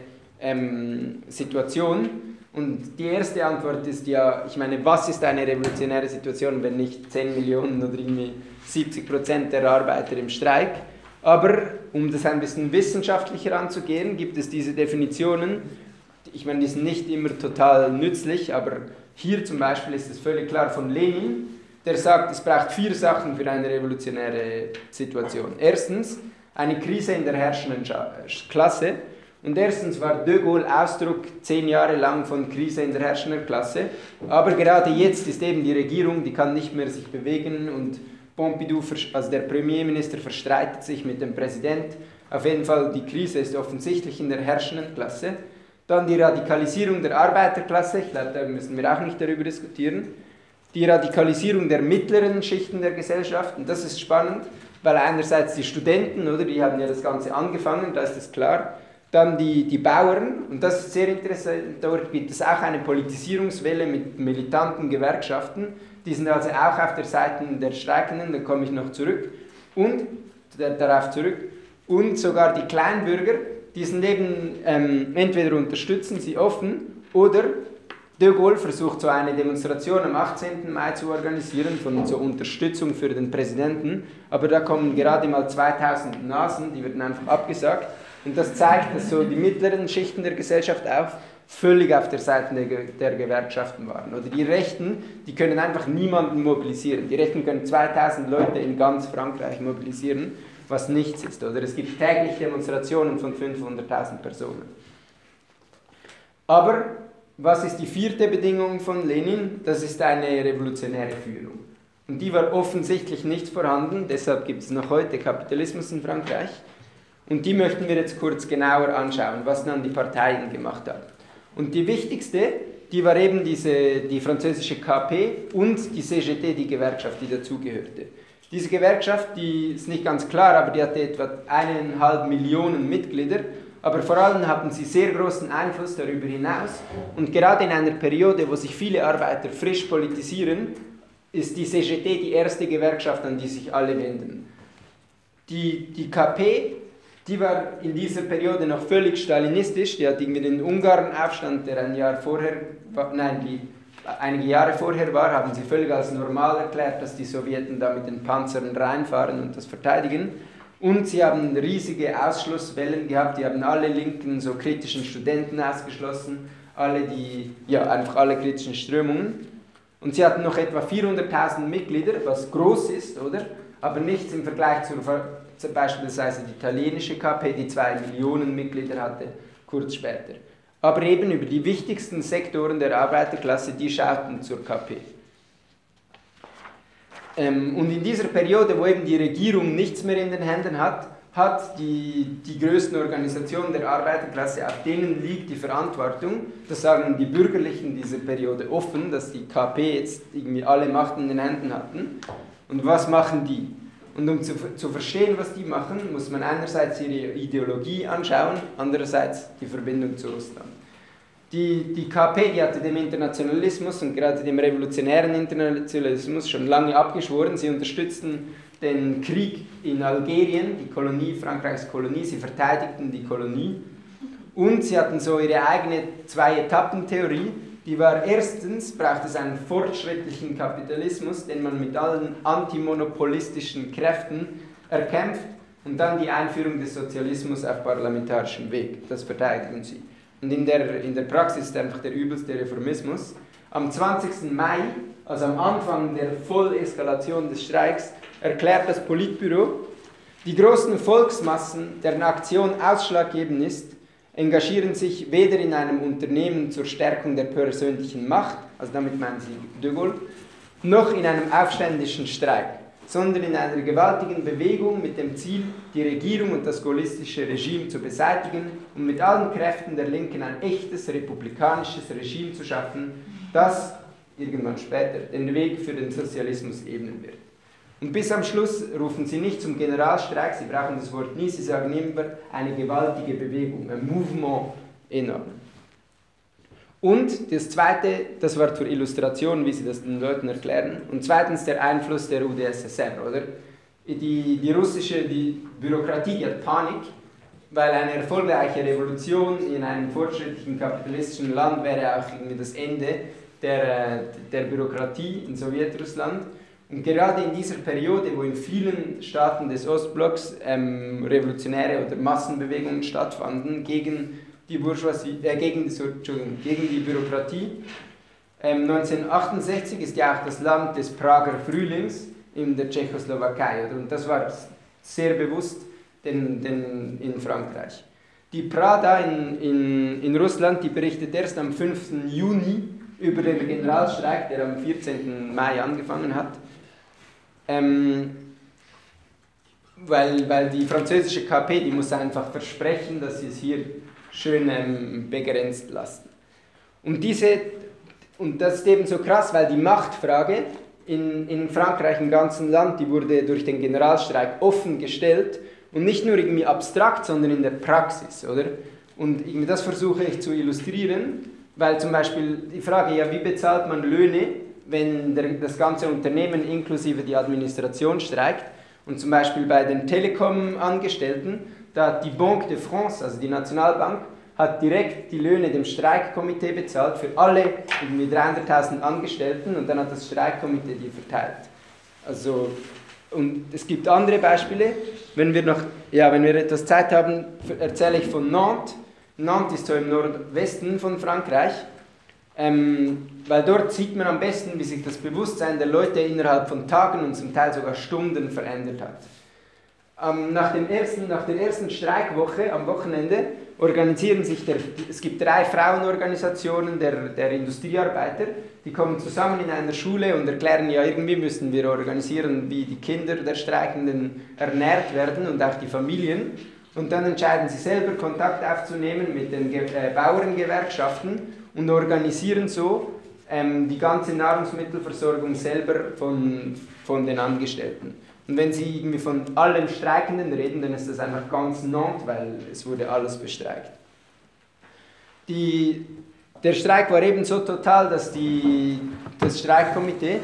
Situation? Und die erste Antwort ist ja, ich meine, was ist eine revolutionäre Situation, wenn nicht 10 Millionen oder irgendwie 70% der Arbeiter im Streik? Aber um das ein bisschen wissenschaftlicher anzugehen, gibt es diese Definitionen. Ich meine, die sind nicht immer total nützlich, aber hier zum Beispiel ist es völlig klar von Lenin, der sagt, es braucht 4 Sachen für eine revolutionäre Situation. Erstens, eine Krise in der herrschenden Klasse. Und erstens war de Gaulle Ausdruck 10 Jahre lang von Krise in der herrschenden Klasse. Aber gerade jetzt ist eben die Regierung, die kann nicht mehr sich bewegen und Pompidou, also der Premierminister, verstreitet sich mit dem Präsident. Auf jeden Fall, die Krise ist offensichtlich in der herrschenden Klasse. Dann die Radikalisierung der Arbeiterklasse, ich glaube, da müssen wir auch nicht darüber diskutieren. Die Radikalisierung der mittleren Schichten der Gesellschaft, und das ist spannend, weil einerseits die Studenten, oder, die haben ja das Ganze angefangen, da ist es klar. Dann die Bauern, und das ist sehr interessant, dort gibt es auch eine Politisierungswelle mit militanten Gewerkschaften, die sind also auch auf der Seite der Streikenden, da komme ich noch darauf zurück, und sogar die Kleinbürger, die sind eben, entweder unterstützen sie offen, oder de Gaulle versucht so eine Demonstration am 18. Mai zu organisieren, von zur Unterstützung für den Präsidenten, aber da kommen gerade mal 2000 Nasen, die werden einfach abgesagt. Und das zeigt, dass so die mittleren Schichten der Gesellschaft auch völlig auf der Seite der Gewerkschaften waren. Oder die Rechten, die können einfach niemanden mobilisieren. Die Rechten können 2000 Leute in ganz Frankreich mobilisieren, was nichts ist. Oder es gibt täglich Demonstrationen von 500.000 Personen. Aber was ist die 4. Bedingung von Lenin? Das ist eine revolutionäre Führung. Und die war offensichtlich nicht vorhanden, deshalb gibt es noch heute Kapitalismus in Frankreich. Und die möchten wir jetzt kurz genauer anschauen, was dann die Parteien gemacht haben. Und die wichtigste, die war eben die französische KP und die CGT, die Gewerkschaft, die dazugehörte. Diese Gewerkschaft, die ist nicht ganz klar, aber die hatte etwa 1,5 Millionen Mitglieder, aber vor allem hatten sie sehr großen Einfluss darüber hinaus. Und gerade in einer Periode, wo sich viele Arbeiter frisch politisieren, ist die CGT die erste Gewerkschaft, an die sich alle wenden. Die KP, die war in dieser Periode noch völlig stalinistisch, die hat irgendwie den Ungarnaufstand, der ein Jahr vorher, einige Jahre vorher war, haben sie völlig als normal erklärt, dass die Sowjeten da mit den Panzern reinfahren und das verteidigen. Und sie haben riesige Ausschlusswellen gehabt, die haben alle linken, so kritischen Studenten ausgeschlossen, einfach alle kritischen Strömungen. Und sie hatten noch etwa 400.000 Mitglieder, was groß ist, oder? Aber nichts im Vergleich zu beispielsweise die italienische KP, die 2 Millionen Mitglieder hatte, kurz später. Aber eben über die wichtigsten Sektoren der Arbeiterklasse, die schauten zur KP. Und in dieser Periode, wo eben die Regierung nichts mehr in den Händen hat, hat die größten Organisationen der Arbeiterklasse, auf denen liegt die Verantwortung. Das sagen die Bürgerlichen dieser Periode offen, dass die KP jetzt irgendwie alle Macht in den Händen hatten. Und was machen die? Und um zu verstehen, was die machen, muss man einerseits ihre Ideologie anschauen, andererseits die Verbindung zu Russland. Die KP, die hatte dem Internationalismus und gerade dem revolutionären Internationalismus schon lange abgeschworen. Sie unterstützten den Krieg in Algerien, die Kolonie, Frankreichs Kolonie, sie verteidigten die Kolonie. Und sie hatten so ihre eigene Zwei-Etappen-Theorie. Die war erstens, braucht es einen fortschrittlichen Kapitalismus, den man mit allen antimonopolistischen Kräften erkämpft, und dann die Einführung des Sozialismus auf parlamentarischem Weg. Das verteidigen sie. Und in der Praxis ist einfach der übelste Reformismus. Am 20. Mai, also am Anfang der Volleskalation des Streiks, erklärt das Politbüro, die großen Volksmassen, deren Aktion ausschlaggebend ist, engagieren sich weder in einem Unternehmen zur Stärkung der persönlichen Macht, also damit meinen sie de Gaulle, noch in einem aufständischen Streik, sondern in einer gewaltigen Bewegung mit dem Ziel, die Regierung und das gaullistische Regime zu beseitigen und mit allen Kräften der Linken ein echtes republikanisches Regime zu schaffen, das irgendwann später den Weg für den Sozialismus ebnen wird. Und bis am Schluss rufen sie nicht zum Generalstreik, sie brauchen das Wort nie, sie sagen immer eine gewaltige Bewegung, ein Mouvement enorme. Und das Zweite, das war zur Illustration, wie sie das den Leuten erklären. Und zweitens der Einfluss der UdSSR, oder? Die russische Bürokratie, die hat Panik, weil eine erfolgreiche Revolution in einem fortschrittlichen kapitalistischen Land wäre auch irgendwie das Ende der Bürokratie in Sowjetrussland. Und gerade in dieser Periode, wo in vielen Staaten des Ostblocks revolutionäre oder Massenbewegungen stattfanden gegen die Bourgeoisie, gegen die Bürokratie. 1968 ist ja auch das Land des Prager Frühlings in der Tschechoslowakei, oder? Und das war sehr bewusst in Frankreich. Die Pravda in Russland, die berichtet erst am 5. Juni über den Generalstreik, der am 14. Mai angefangen hat. Weil die französische KP, die muss einfach versprechen, dass sie es hier schön begrenzt lassen. Und das ist eben so krass, weil die Machtfrage in Frankreich, im ganzen Land, die wurde durch den Generalstreik offen gestellt und nicht nur irgendwie abstrakt, sondern in der Praxis, oder? Und irgendwie das versuche ich zu illustrieren, weil zum Beispiel die Frage, ja, wie bezahlt man Löhne, wenn das ganze Unternehmen inklusive die Administration streikt, und zum Beispiel bei den Telekom-Angestellten, da hat die Banque de France, also die Nationalbank, hat direkt die Löhne dem Streikkomitee bezahlt für alle irgendwie 300.000 Angestellten, und dann hat das Streikkomitee die verteilt. Also, und es gibt andere Beispiele. Wenn wir etwas Zeit haben, erzähle ich von Nantes. Nantes ist so im Nordwesten von Frankreich, weil dort sieht man am besten, wie sich das Bewusstsein der Leute innerhalb von Tagen und zum Teil sogar Stunden verändert hat. Nach der ersten Streikwoche am Wochenende organisieren sich es gibt 3 Frauenorganisationen der Industriearbeiter, die kommen zusammen in einer Schule und erklären, ja, irgendwie müssen wir organisieren, wie die Kinder der Streikenden ernährt werden und auch die Familien. Und dann entscheiden sie selber, Kontakt aufzunehmen mit den Bauerngewerkschaften und organisieren so die ganze Nahrungsmittelversorgung selber von den Angestellten. Und wenn Sie irgendwie von allen Streikenden reden, dann ist das einfach ganz Nantes, weil es wurde alles bestreikt. Der Streik war eben so total, dass das Streikkomitee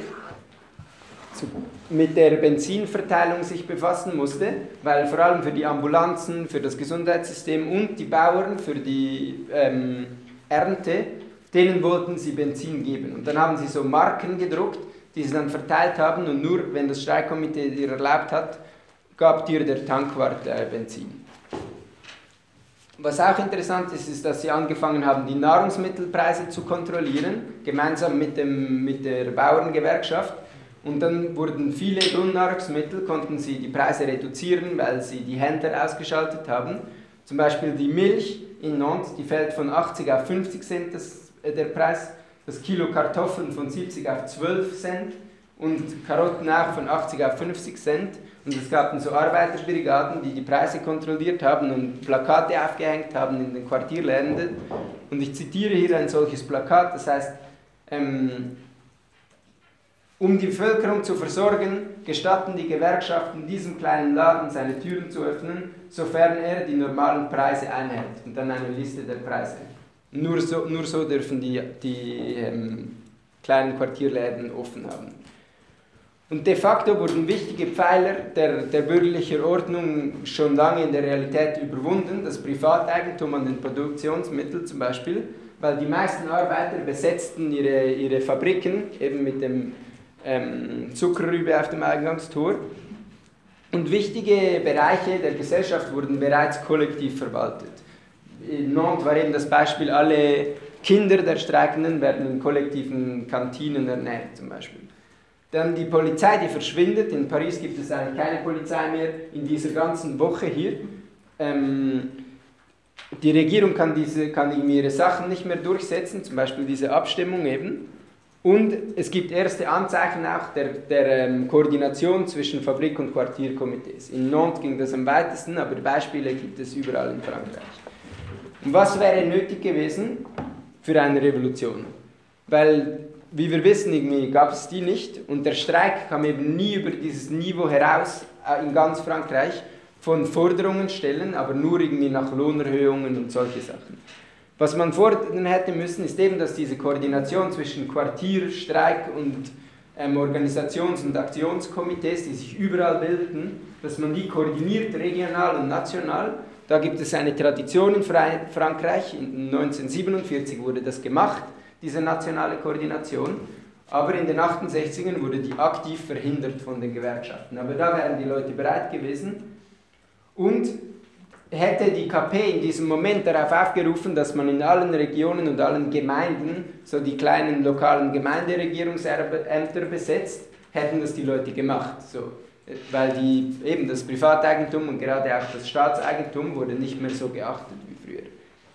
mit der Benzinverteilung sich befassen musste, weil vor allem für die Ambulanzen, für das Gesundheitssystem und die Bauern für die Ernte denen wollten sie Benzin geben. Und dann haben sie so Marken gedruckt, die sie dann verteilt haben und nur, wenn das Streikkomitee dir erlaubt hat, gab dir der Tankwart Benzin. Was auch interessant ist, ist, dass sie angefangen haben, die Nahrungsmittelpreise zu kontrollieren, gemeinsam mit der Bauerngewerkschaft. Und dann wurden viele Grundnahrungsmittel, konnten sie die Preise reduzieren, weil sie die Händler ausgeschaltet haben. Zum Beispiel die Milch in Nantes, die fällt von 80 auf 50 Cent der Preis, das Kilo Kartoffeln von 70 auf 12 Cent und Karotten auch von 80 auf 50 Cent. Und es gab dann so Arbeiterbrigaden, die die Preise kontrolliert haben und Plakate aufgehängt haben in den Quartierläden. Und ich zitiere hier ein solches Plakat, das heißt, um die Bevölkerung zu versorgen, gestatten die Gewerkschaften diesem kleinen Laden seine Türen zu öffnen, sofern er die normalen Preise einhält. Und dann eine Liste der Preise. Nur so dürfen die kleinen Quartierläden offen haben. Und de facto wurden wichtige Pfeiler der bürgerlichen Ordnung schon lange in der Realität überwunden, das Privateigentum an den Produktionsmitteln zum Beispiel, weil die meisten Arbeiter besetzten ihre Fabriken, eben mit dem Zuckerrübe auf dem Eingangstor. Und wichtige Bereiche der Gesellschaft wurden bereits kollektiv verwaltet. In Nantes war eben das Beispiel, alle Kinder der Streikenden werden in kollektiven Kantinen ernährt zum Beispiel. Dann die Polizei, die verschwindet. In Paris gibt es eigentlich keine Polizei mehr in dieser ganzen Woche hier. Die Regierung kann ihre Sachen nicht mehr durchsetzen, zum Beispiel diese Abstimmung eben. Und es gibt erste Anzeichen auch der Koordination zwischen Fabrik- und Quartierkomitees. In Nantes ging das am weitesten, aber Beispiele gibt es überall in Frankreich. Und was wäre nötig gewesen für eine Revolution? Weil, wie wir wissen, irgendwie gab es die nicht und der Streik kam eben nie über dieses Niveau heraus in ganz Frankreich von Forderungen stellen, aber nur irgendwie nach Lohnerhöhungen und solche Sachen. Was man fordern hätte müssen, ist eben, dass diese Koordination zwischen Quartier, Streik und Organisations- und Aktionskomitees, die sich überall bilden, dass man die koordiniert, regional und national. Da gibt es eine Tradition in Frankreich, 1947 wurde das gemacht, diese nationale Koordination, aber in den 68ern wurde die aktiv verhindert von den Gewerkschaften. Aber da wären die Leute bereit gewesen und hätte die KP in diesem Moment darauf aufgerufen, dass man in allen Regionen und allen Gemeinden so die kleinen lokalen Gemeinderegierungsämter besetzt, hätten das die Leute gemacht. So. Weil eben das Privateigentum und gerade auch das Staatseigentum wurde nicht mehr so geachtet wie früher.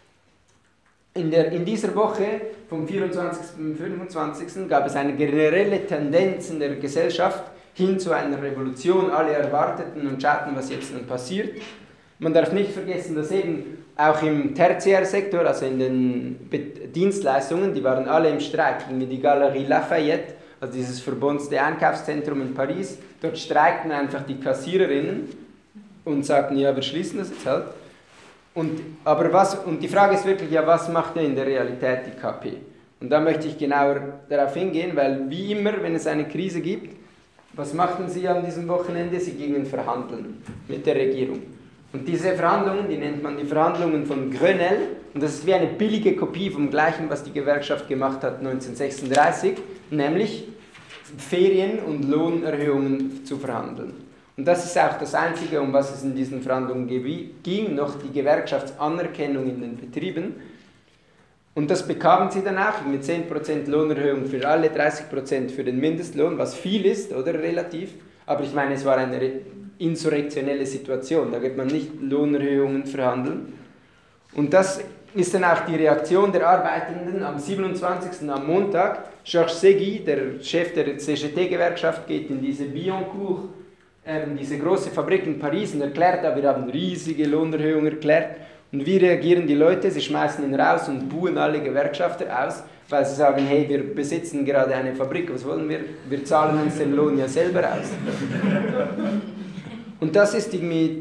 In dieser Woche, vom 24. bis 25. gab es eine generelle Tendenz in der Gesellschaft hin zu einer Revolution. Alle erwarteten und schauten, was jetzt dann passiert. Man darf nicht vergessen, dass eben auch im Tertiärsektor, also in den Dienstleistungen, die waren alle im Streik. Wie die Galerie Lafayette, also dieses verbohnste Einkaufszentrum in Paris, dort streikten einfach die Kassiererinnen und sagten, ja, wir schließen das jetzt halt. Und die Frage ist wirklich, ja, was macht denn in der Realität die KP? Und da möchte ich genauer darauf hingehen, weil wie immer, wenn es eine Krise gibt, was machten sie an diesem Wochenende? Sie gingen verhandeln mit der Regierung. Und diese Verhandlungen, die nennt man die Verhandlungen von Grenelle, und das ist wie eine billige Kopie vom Gleichen, was die Gewerkschaft gemacht hat 1936, nämlich Ferien- und Lohnerhöhungen zu verhandeln. Und das ist auch das Einzige, um was es in diesen Verhandlungen ging, noch die Gewerkschaftsanerkennung in den Betrieben. Und das bekamen sie dann auch mit 10% Lohnerhöhung für alle, 30% für den Mindestlohn, was viel ist, oder relativ. Aber ich meine, es war eine insurrektionelle Situation, da wird man nicht Lohnerhöhungen verhandeln. Und das ist dann auch die Reaktion der Arbeitenden am 27. am Montag. Georges Séguy, der Chef der CGT-Gewerkschaft, geht in diese Billancourt, diese große Fabrik in Paris und erklärt, wir haben riesige Lohnerhöhungen erklärt. Und wie reagieren die Leute? Sie schmeißen ihn raus und buhen alle Gewerkschafter aus, weil sie sagen, hey, wir besitzen gerade eine Fabrik, was wollen wir? Wir zahlen uns den Lohn ja selber aus. Und das ist irgendwie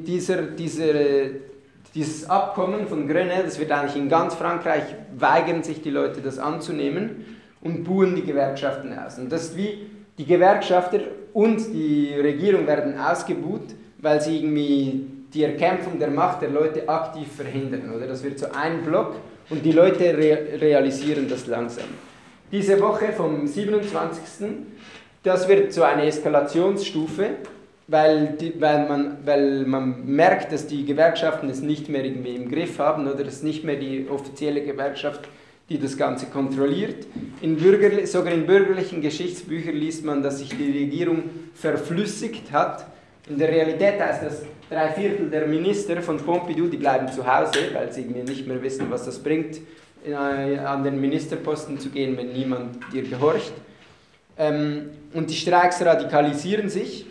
dieses Abkommen von Grenelle, das wird eigentlich in ganz Frankreich, weigern sich die Leute das anzunehmen und buhen die Gewerkschaften aus. Und das ist wie die Gewerkschafter und die Regierung werden ausgebuht, weil sie irgendwie die Erkämpfung der Macht der Leute aktiv verhindern. Oder? Das wird so ein Block Und die Leute realisieren das langsam. Diese Woche vom 27. Das wird so eine Eskalationsstufe, weil man merkt, dass die Gewerkschaften es nicht mehr irgendwie im Griff haben oder es ist nicht mehr die offizielle Gewerkschaft, die das Ganze kontrolliert. Sogar in bürgerlichen Geschichtsbüchern liest man, dass sich die Regierung verflüssigt hat. In der Realität heißt das, 3/4 der Minister von Pompidou, die bleiben zu Hause, weil sie irgendwie nicht mehr wissen, was das bringt, an den Ministerposten zu gehen, wenn niemand dir gehorcht. Und die Streiks radikalisieren sich.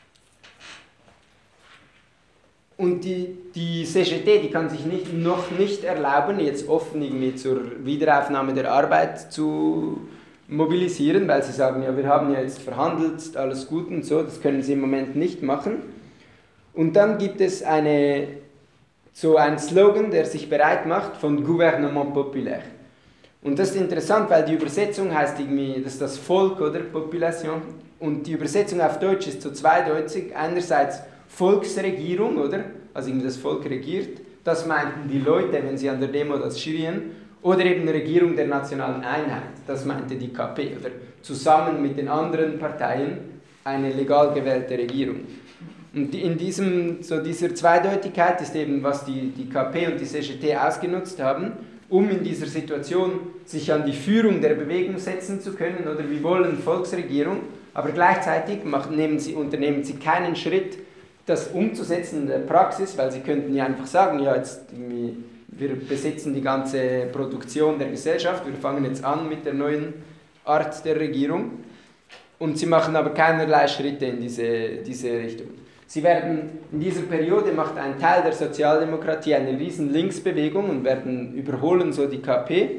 Und die CGT, die kann sich noch nicht erlauben, jetzt offen irgendwie zur Wiederaufnahme der Arbeit zu mobilisieren, weil sie sagen, ja, wir haben ja jetzt verhandelt, alles gut und so, das können sie im Moment nicht machen. Und dann gibt es einen Slogan, der sich bereit macht von Gouvernement Populaire. Und das ist interessant, weil die Übersetzung heißt irgendwie, das ist das Volk, oder? Population. Und die Übersetzung auf Deutsch ist so zweideutig. Einerseits Volksregierung, oder? Also irgendwie das Volk regiert. Das meinten die Leute, wenn sie an der Demo das schrien. Oder eben Regierung der nationalen Einheit. Das meinte die KP, oder? Zusammen mit den anderen Parteien eine legal gewählte Regierung. Und in dieser Zweideutigkeit ist eben, was die KP und die CGT ausgenutzt haben, um in dieser Situation sich an die Führung der Bewegung setzen zu können, oder wir wollen Volksregierung, aber gleichzeitig unternehmen sie keinen Schritt, das umzusetzen in der Praxis, weil sie könnten ja einfach sagen, ja, jetzt wir besitzen die ganze Produktion der Gesellschaft, wir fangen jetzt an mit der neuen Art der Regierung, und sie machen aber keinerlei Schritte in diese Richtung. In dieser Periode macht ein Teil der Sozialdemokratie eine riesen Linksbewegung und überholen so die KP.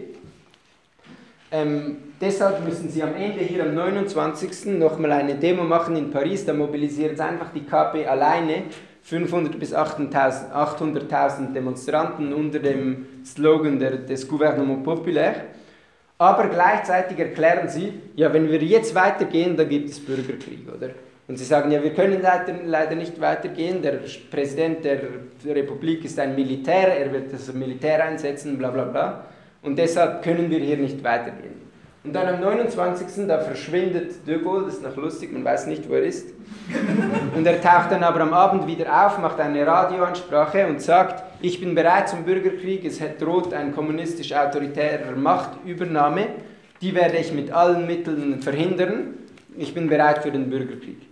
Deshalb müssen sie am Ende hier am 29. nochmal eine Demo machen in Paris, da mobilisiert einfach die KP alleine 500.000 bis 800.000 Demonstranten unter dem Slogan des Gouvernement Populaire. Aber gleichzeitig erklären sie, ja, wenn wir jetzt weitergehen, dann gibt es Bürgerkrieg, oder? Und sie sagen, ja, wir können leider nicht weitergehen, der Präsident der Republik ist ein Militär, er wird das Militär einsetzen, bla bla bla. Und deshalb können wir hier nicht weitergehen. Und dann am 29. da verschwindet de Gaulle, das ist noch lustig, man weiß nicht, wo er ist. Und er taucht dann aber am Abend wieder auf, macht eine Radioansprache und sagt, ich bin bereit zum Bürgerkrieg, es droht eine kommunistisch-autoritäre Machtübernahme, die werde ich mit allen Mitteln verhindern, ich bin bereit für den Bürgerkrieg.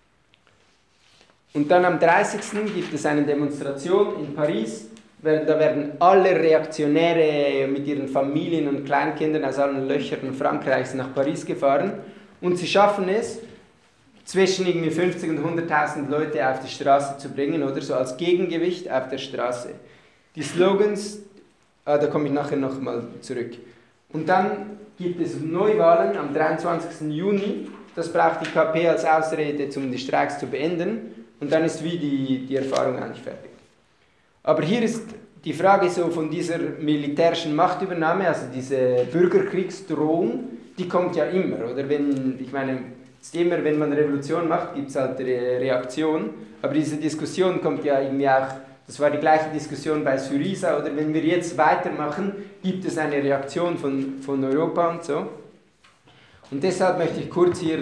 Und dann am 30. gibt es eine Demonstration in Paris, da werden alle Reaktionäre mit ihren Familien und Kleinkindern aus allen Löchern Frankreichs nach Paris gefahren und sie schaffen es, zwischen irgendwie 50 und 100.000 Leute auf die Straße zu bringen, oder so als Gegengewicht auf der Straße. Die Slogans, da komme ich nachher nochmal zurück. Und dann gibt es Neuwahlen am 23. Juni, das braucht die KP als Ausrede, um die Streiks zu beenden. Und dann ist wie die Erfahrung eigentlich fertig. Aber hier ist die Frage so von dieser militärischen Machtübernahme, also diese Bürgerkriegsdrohung, die kommt ja immer, oder? Wenn man Revolution macht, gibt es halt eine Reaktion. Aber diese Diskussion kommt ja irgendwie auch, das war die gleiche Diskussion bei Syriza, oder wenn wir jetzt weitermachen, gibt es eine Reaktion von Europa und so. Und deshalb möchte ich kurz hier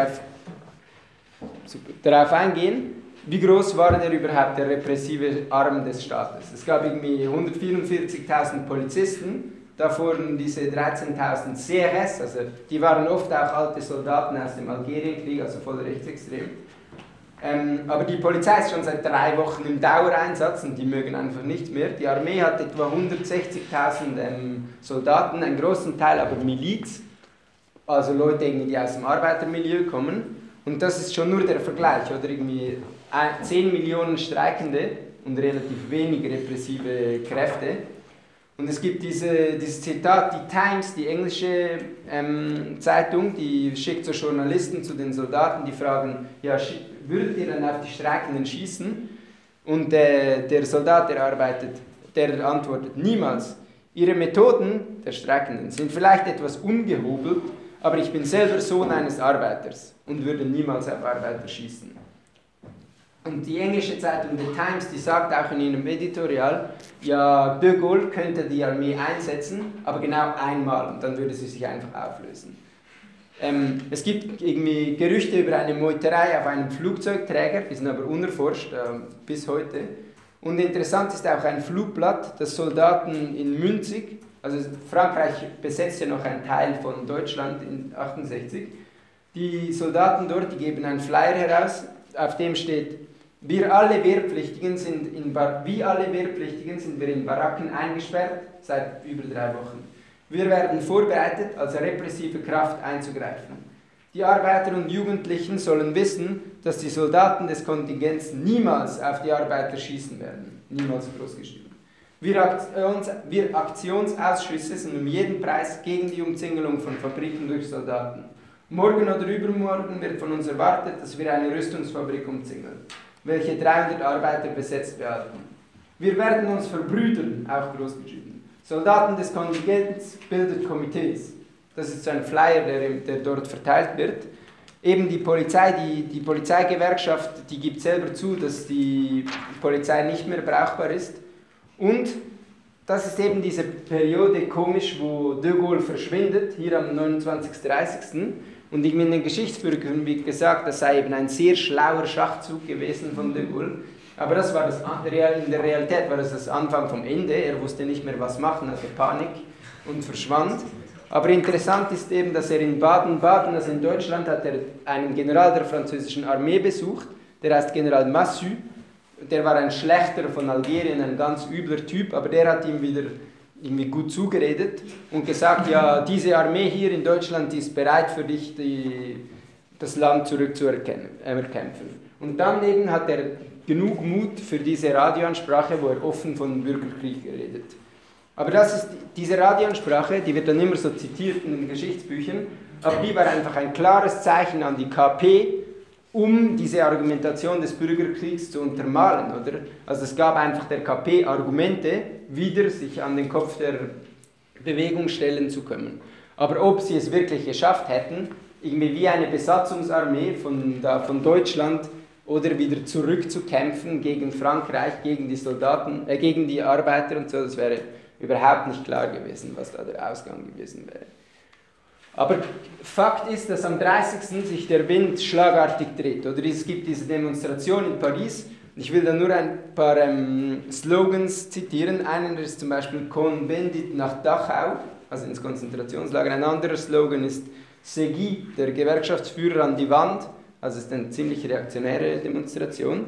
darauf eingehen. Wie groß war der überhaupt, der repressive Arm des Staates? Es gab irgendwie 144.000 Polizisten, davon diese 13.000 CRS, also die waren oft auch alte Soldaten aus dem Algerienkrieg, also voll rechtsextrem. Aber die Polizei ist schon seit 3 Wochen im Dauereinsatz und die mögen einfach nicht mehr. Die Armee hat etwa 160.000 Soldaten, einen großen Teil aber Miliz, also Leute, die aus dem Arbeitermilieu kommen. Und das ist schon nur der Vergleich, oder irgendwie 10 Millionen Streikende und relativ wenig repressive Kräfte. Und es gibt dieses Zitat, die Times, die englische Zeitung, die schickt so Journalisten zu den Soldaten, die fragen, ja, würdet ihr dann auf die Streikenden schießen? Und der Soldat, der antwortet, niemals. Ihre Methoden der Streikenden sind vielleicht etwas ungehobelt, aber ich bin selber Sohn eines Arbeiters und würde niemals auf Arbeiter schießen. Und die englische Zeitung The Times, die sagt auch in ihrem Editorial, ja, de Gaulle könnte die Armee einsetzen, aber genau einmal und dann würde sie sich einfach auflösen. Es gibt irgendwie Gerüchte über eine Meuterei auf einem Flugzeugträger, die sind aber unerforscht bis heute. Und interessant ist auch ein Flugblatt, das Soldaten in Münzig, also Frankreich besetzt ja noch einen Teil von Deutschland in 1968, die Soldaten dort, die geben einen Flyer heraus, auf dem steht, wie alle Wehrpflichtigen sind wir in Baracken eingesperrt seit über 3 Wochen. Wir werden vorbereitet, als repressive Kraft einzugreifen. Die Arbeiter und Jugendlichen sollen wissen, dass die Soldaten des Kontingents niemals auf die Arbeiter schießen werden. Niemals großgeschrieben. Wir Aktionsausschüsse sind um jeden Preis gegen die Umzingelung von Fabriken durch Soldaten. Morgen oder übermorgen wird von uns erwartet, dass wir eine Rüstungsfabrik umzingeln, welche 300 Arbeiter besetzt behalten. Wir werden uns verbrüdern, auch großgeschrieben. Soldaten des Kontingents bildet Komitees. Das ist so ein Flyer, der dort verteilt wird. Eben die Polizei, die Polizeigewerkschaft, die gibt selber zu, dass die Polizei nicht mehr brauchbar ist. Und das ist eben diese Periode komisch, wo de Gaulle verschwindet, hier am 29.30. Und in den Geschichtsbüchern wird gesagt, das sei eben ein sehr schlauer Schachzug gewesen von de Gaulle. Aber das war in der Realität war das Anfang vom Ende. Er wusste nicht mehr, was machen, hatte Panik und verschwand. Aber interessant ist eben, dass er in Baden-Baden, also in Deutschland, hat er einen General der französischen Armee besucht, der heißt General Massu. Der war ein Schlächter von Algerien, ein ganz übler Typ, aber der hat ihm wieder irgendwie gut zugeredet und gesagt, ja, diese Armee hier in Deutschland die ist bereit für dich, das Land zurückzuerkämpfen. Und dann eben hat er genug Mut für diese Radioansprache, wo er offen von Bürgerkrieg redet. Aber diese Radioansprache, die wird dann immer so zitiert in den Geschichtsbüchern, aber die war einfach ein klares Zeichen an die KP, um diese Argumentation des Bürgerkriegs zu untermalen, oder? Also es gab einfach der KP Argumente, wieder sich an den Kopf der Bewegung stellen zu können. Aber ob sie es wirklich geschafft hätten, irgendwie wie eine Besatzungsarmee von Deutschland oder wieder zurückzukämpfen gegen Frankreich, gegen die Soldaten, gegen die Arbeiter und so, das wäre überhaupt nicht klar gewesen, was da der Ausgang gewesen wäre. Aber Fakt ist, dass am 30. sich der Wind schlagartig dreht. Oder es gibt diese Demonstration in Paris. Ich will da nur ein paar Slogans zitieren. Einer ist zum Beispiel Cohn-Bendit nach Dachau, also ins Konzentrationslager. Ein anderer Slogan ist Segui, der Gewerkschaftsführer an die Wand. Also es ist eine ziemlich reaktionäre Demonstration.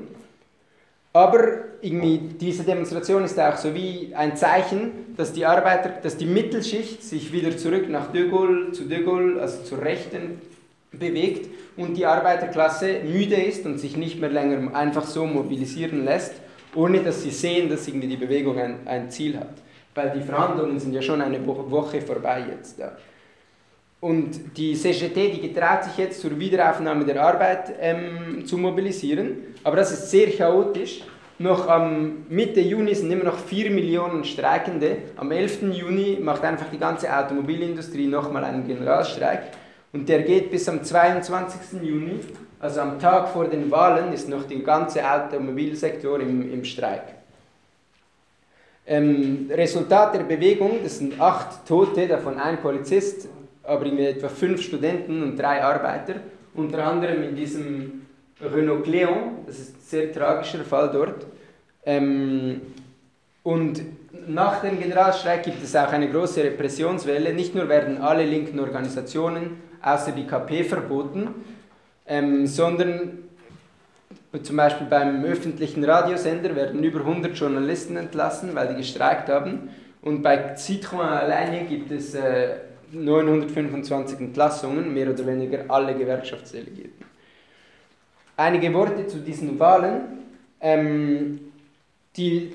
Aber irgendwie diese Demonstration ist auch so wie ein Zeichen, dass die Mittelschicht sich wieder zurück zu de Gaulle, also zur Rechten bewegt und die Arbeiterklasse müde ist und sich nicht mehr länger einfach so mobilisieren lässt, ohne dass sie sehen, dass irgendwie die Bewegung ein Ziel hat. Weil die Verhandlungen sind ja schon eine Woche vorbei jetzt. Ja. Und die CGT, die getraut sich jetzt zur Wiederaufnahme der Arbeit zu mobilisieren, aber das ist sehr chaotisch. Noch am Mitte Juni sind immer noch 4 Millionen Streikende. Am 11. Juni macht einfach die ganze Automobilindustrie nochmal einen Generalstreik. Und der geht bis am 22. Juni, also am Tag vor den Wahlen, ist noch der ganze Automobilsektor im Streik. Resultat der Bewegung, das sind 8 Tote, davon ein Polizist, aber etwa 5 Studenten und 3 Arbeiter, unter anderem in diesem Renault Cléon, das ist ein sehr tragischer Fall dort. Und nach dem Generalstreik gibt es auch eine große Repressionswelle. Nicht nur werden alle linken Organisationen außer die KP verboten, sondern zum Beispiel beim öffentlichen Radiosender werden über 100 Journalisten entlassen, weil die gestreikt haben. Und bei Citroën alleine gibt es 925 Entlassungen, mehr oder weniger alle Gewerkschaftsdelegierten. Einige Worte zu diesen Wahlen. Die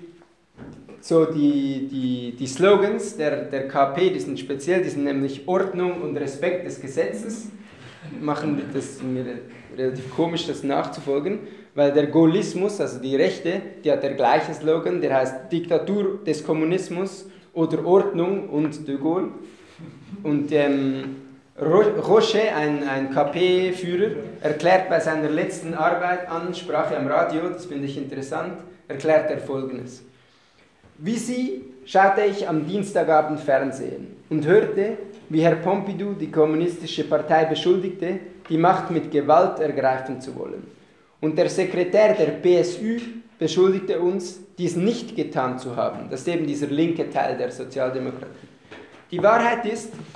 Slogans der KP, die sind speziell, die sind nämlich Ordnung und Respekt des Gesetzes. Machen das mir relativ komisch, das nachzufolgen, weil der Gaullismus, also die Rechte, die hat der gleiche Slogan, der heißt Diktatur des Kommunismus oder Ordnung und de Gaulle. Und Rocher, ein KP-Führer, erklärt bei seiner letzten Ansprache am Radio, das finde ich interessant, erklärt er Folgendes. Wie Sie schaute ich am Dienstagabend Fernsehen und hörte, wie Herr Pompidou die kommunistische Partei beschuldigte, die Macht mit Gewalt ergreifen zu wollen. Und der Sekretär der PSU beschuldigte uns, dies nicht getan zu haben. Das ist eben dieser linke Teil der Sozialdemokratie. Die Wahrheit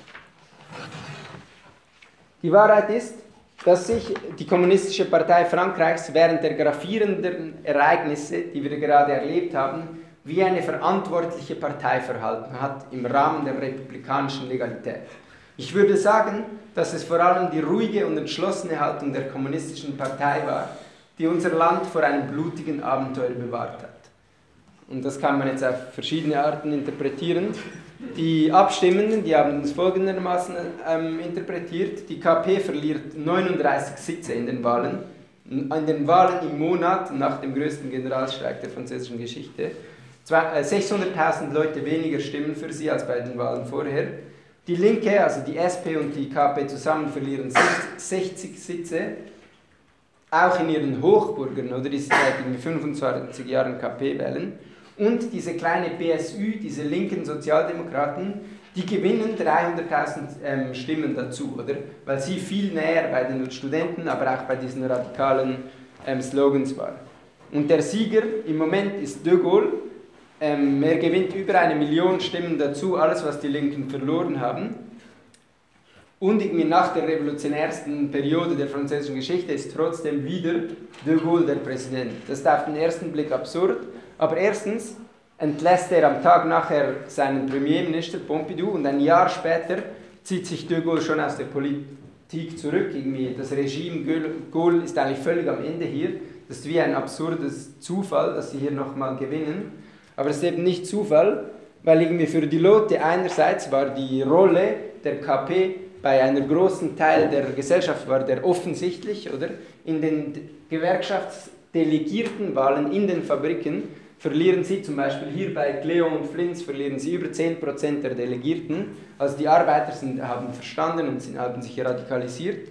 ist, dass sich die Kommunistische Partei Frankreichs während der gravierenden Ereignisse, die wir gerade erlebt haben, wie eine verantwortliche Partei verhalten hat im Rahmen der republikanischen Legalität. Ich würde sagen, dass es vor allem die ruhige und entschlossene Haltung der kommunistischen Partei war, die unser Land vor einem blutigen Abenteuer bewahrt hat. Und das kann man jetzt auf verschiedene Arten interpretieren. Die Abstimmenden, die haben es folgendermaßen interpretiert: Die KP verliert 39 Sitze in den Wahlen. An den Wahlen im Monat nach dem größten Generalstreik der französischen Geschichte. 600.000 Leute weniger stimmen für sie als bei den Wahlen vorher. Die Linke, also die SP und die KP zusammen, verlieren 60 Sitze, auch in ihren Hochburgern, oder die seit 25 Jahren KP wählen. Und diese kleine PSU, diese linken Sozialdemokraten, die gewinnen 300.000 Stimmen dazu, oder? Weil sie viel näher bei den Studenten, aber auch bei diesen radikalen Slogans waren. Und der Sieger im Moment ist de Gaulle. Er gewinnt über 1 Million Stimmen dazu, alles was die Linken verloren haben. Und irgendwie nach der revolutionärsten Periode der französischen Geschichte ist trotzdem wieder de Gaulle der Präsident. Das ist auf den ersten Blick absurd, aber erstens entlässt er am Tag nachher seinen Premierminister Pompidou und ein Jahr später zieht sich de Gaulle schon aus der Politik zurück. Irgendwie das Regime Gaulle ist eigentlich völlig am Ende hier. Das ist wie ein absurdes Zufall, dass sie hier nochmal gewinnen. Aber es ist eben nicht Zufall, weil irgendwie für die Leute einerseits war die Rolle der KP bei einem großen Teil der Gesellschaft war der offensichtlich, oder? In den Gewerkschaftsdelegiertenwahlen in den Fabriken verlieren sie zum Beispiel hier bei Cléon und Flins verlieren sie über 10% der Delegierten. Also die Arbeiter haben verstanden und haben sich radikalisiert.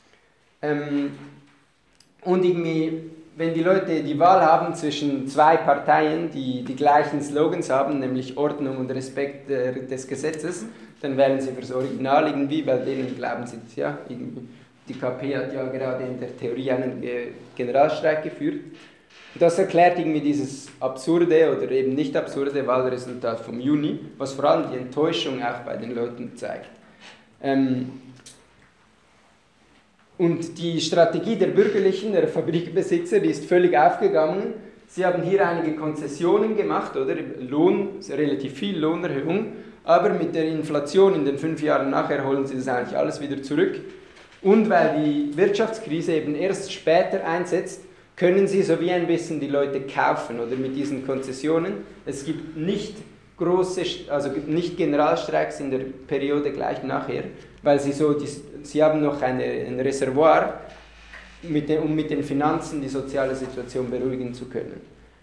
Und irgendwie, wenn die Leute die Wahl haben zwischen zwei Parteien, die die gleichen Slogans haben, nämlich Ordnung und Respekt des Gesetzes, dann wählen sie fürs Original irgendwie, weil denen glauben sie das ja. Die KP hat ja gerade in der Theorie einen Generalstreik geführt. Und das erklärt irgendwie dieses absurde oder eben nicht absurde Wahlresultat vom Juni, was vor allem die Enttäuschung auch bei den Leuten zeigt. Und die Strategie der Bürgerlichen, der Fabrikbesitzer, die ist völlig aufgegangen. Sie haben hier einige Konzessionen gemacht, oder? Lohn, relativ viel Lohnerhöhung, aber mit der Inflation in den 5 Jahren nachher holen sie das eigentlich alles wieder zurück. Und weil die Wirtschaftskrise eben erst später einsetzt, können sie so wie ein bisschen die Leute kaufen, oder mit diesen Konzessionen. Es gibt nicht nicht Generalstreiks in der Periode gleich nachher, weil sie haben noch ein Reservoir, um mit den Finanzen die soziale Situation beruhigen zu können.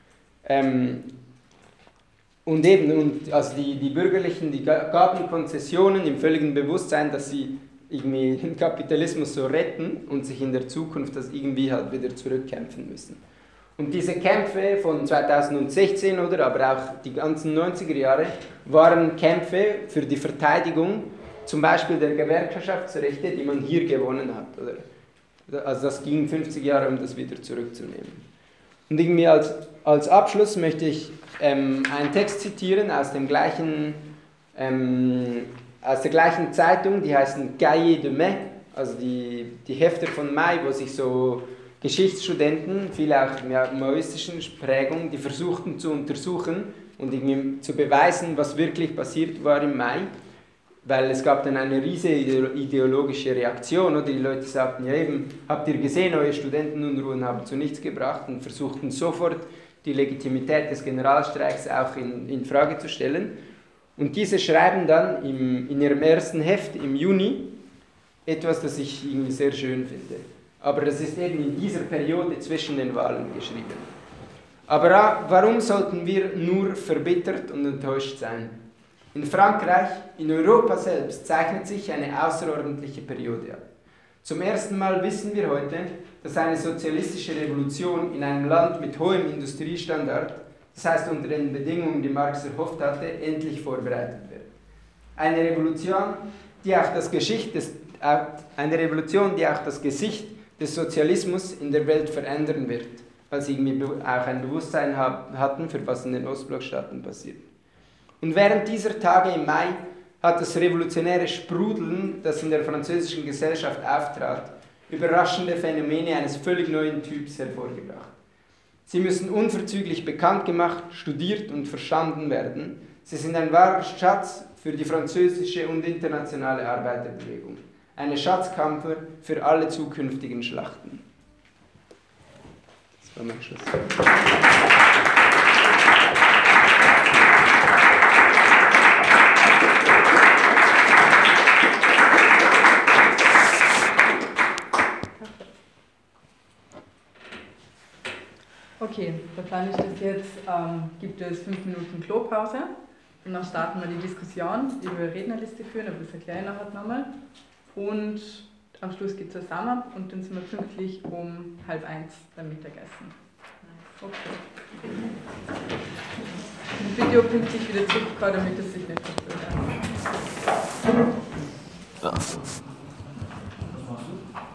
Also die Bürgerlichen, die gaben Konzessionen im völligen Bewusstsein, dass sie irgendwie den Kapitalismus so retten und sich in der Zukunft das irgendwie halt wieder zurückkämpfen müssen. Und diese Kämpfe von 2016, oder, aber auch die ganzen 90er Jahre, waren Kämpfe für die Verteidigung zum Beispiel der Gewerkschaftsrechte, die man hier gewonnen hat. Oder? Also das ging 50 Jahre, um das wieder zurückzunehmen. Und irgendwie als Abschluss möchte ich einen Text zitieren aus der gleichen Zeitung, die heißen Cahiers de Mai, also die Hefte von Mai, wo sich so Geschichtsstudenten, viele auch mit maoistischen Prägungen, die versuchten zu untersuchen und irgendwie zu beweisen, was wirklich passiert war im Mai, weil es gab dann eine riesige ideologische Reaktion, oder die Leute sagten, ja eben, habt ihr gesehen, eure Studentenunruhen haben zu nichts gebracht, und versuchten sofort die Legitimität des Generalstreiks auch in Frage zu stellen. Und diese schreiben dann in ihrem ersten Heft im Juni etwas, das ich irgendwie sehr schön finde. Aber das ist eben in dieser Periode zwischen den Wahlen geschrieben. Aber warum sollten wir nur verbittert und enttäuscht sein? In Frankreich, in Europa selbst, zeichnet sich eine außerordentliche Periode ab. Zum ersten Mal wissen wir heute, dass eine sozialistische Revolution in einem Land mit hohem Industriestandard, das heißt unter den Bedingungen, die Marx erhofft hatte, endlich vorbereitet wird. Eine Revolution, die auch das Gesicht des Sozialismus in der Welt verändern wird, weil sie irgendwie auch ein Bewusstsein hatten, für was in den Ostblockstaaten passiert. Und während dieser Tage im Mai hat das revolutionäre Sprudeln, das in der französischen Gesellschaft auftrat, überraschende Phänomene eines völlig neuen Typs hervorgebracht. Sie müssen unverzüglich bekannt gemacht, studiert und verstanden werden. Sie sind ein wahrer Schatz für die französische und internationale Arbeiterbewegung. Eine Schatzkammer für alle zukünftigen Schlachten. Das war mein Schluss. Okay, der Plan ist das jetzt, gibt es 5 Minuten Klopause und dann starten wir die Diskussion über Rednerliste führen, aber das erkläre ich nachher nochmal. Und am Schluss geht es zusammen und dann sind wir pünktlich um 12:30 beim Mittagessen. Okay. Und bitte auch pünktlich wieder zurückkommen, damit es sich nicht verspätet.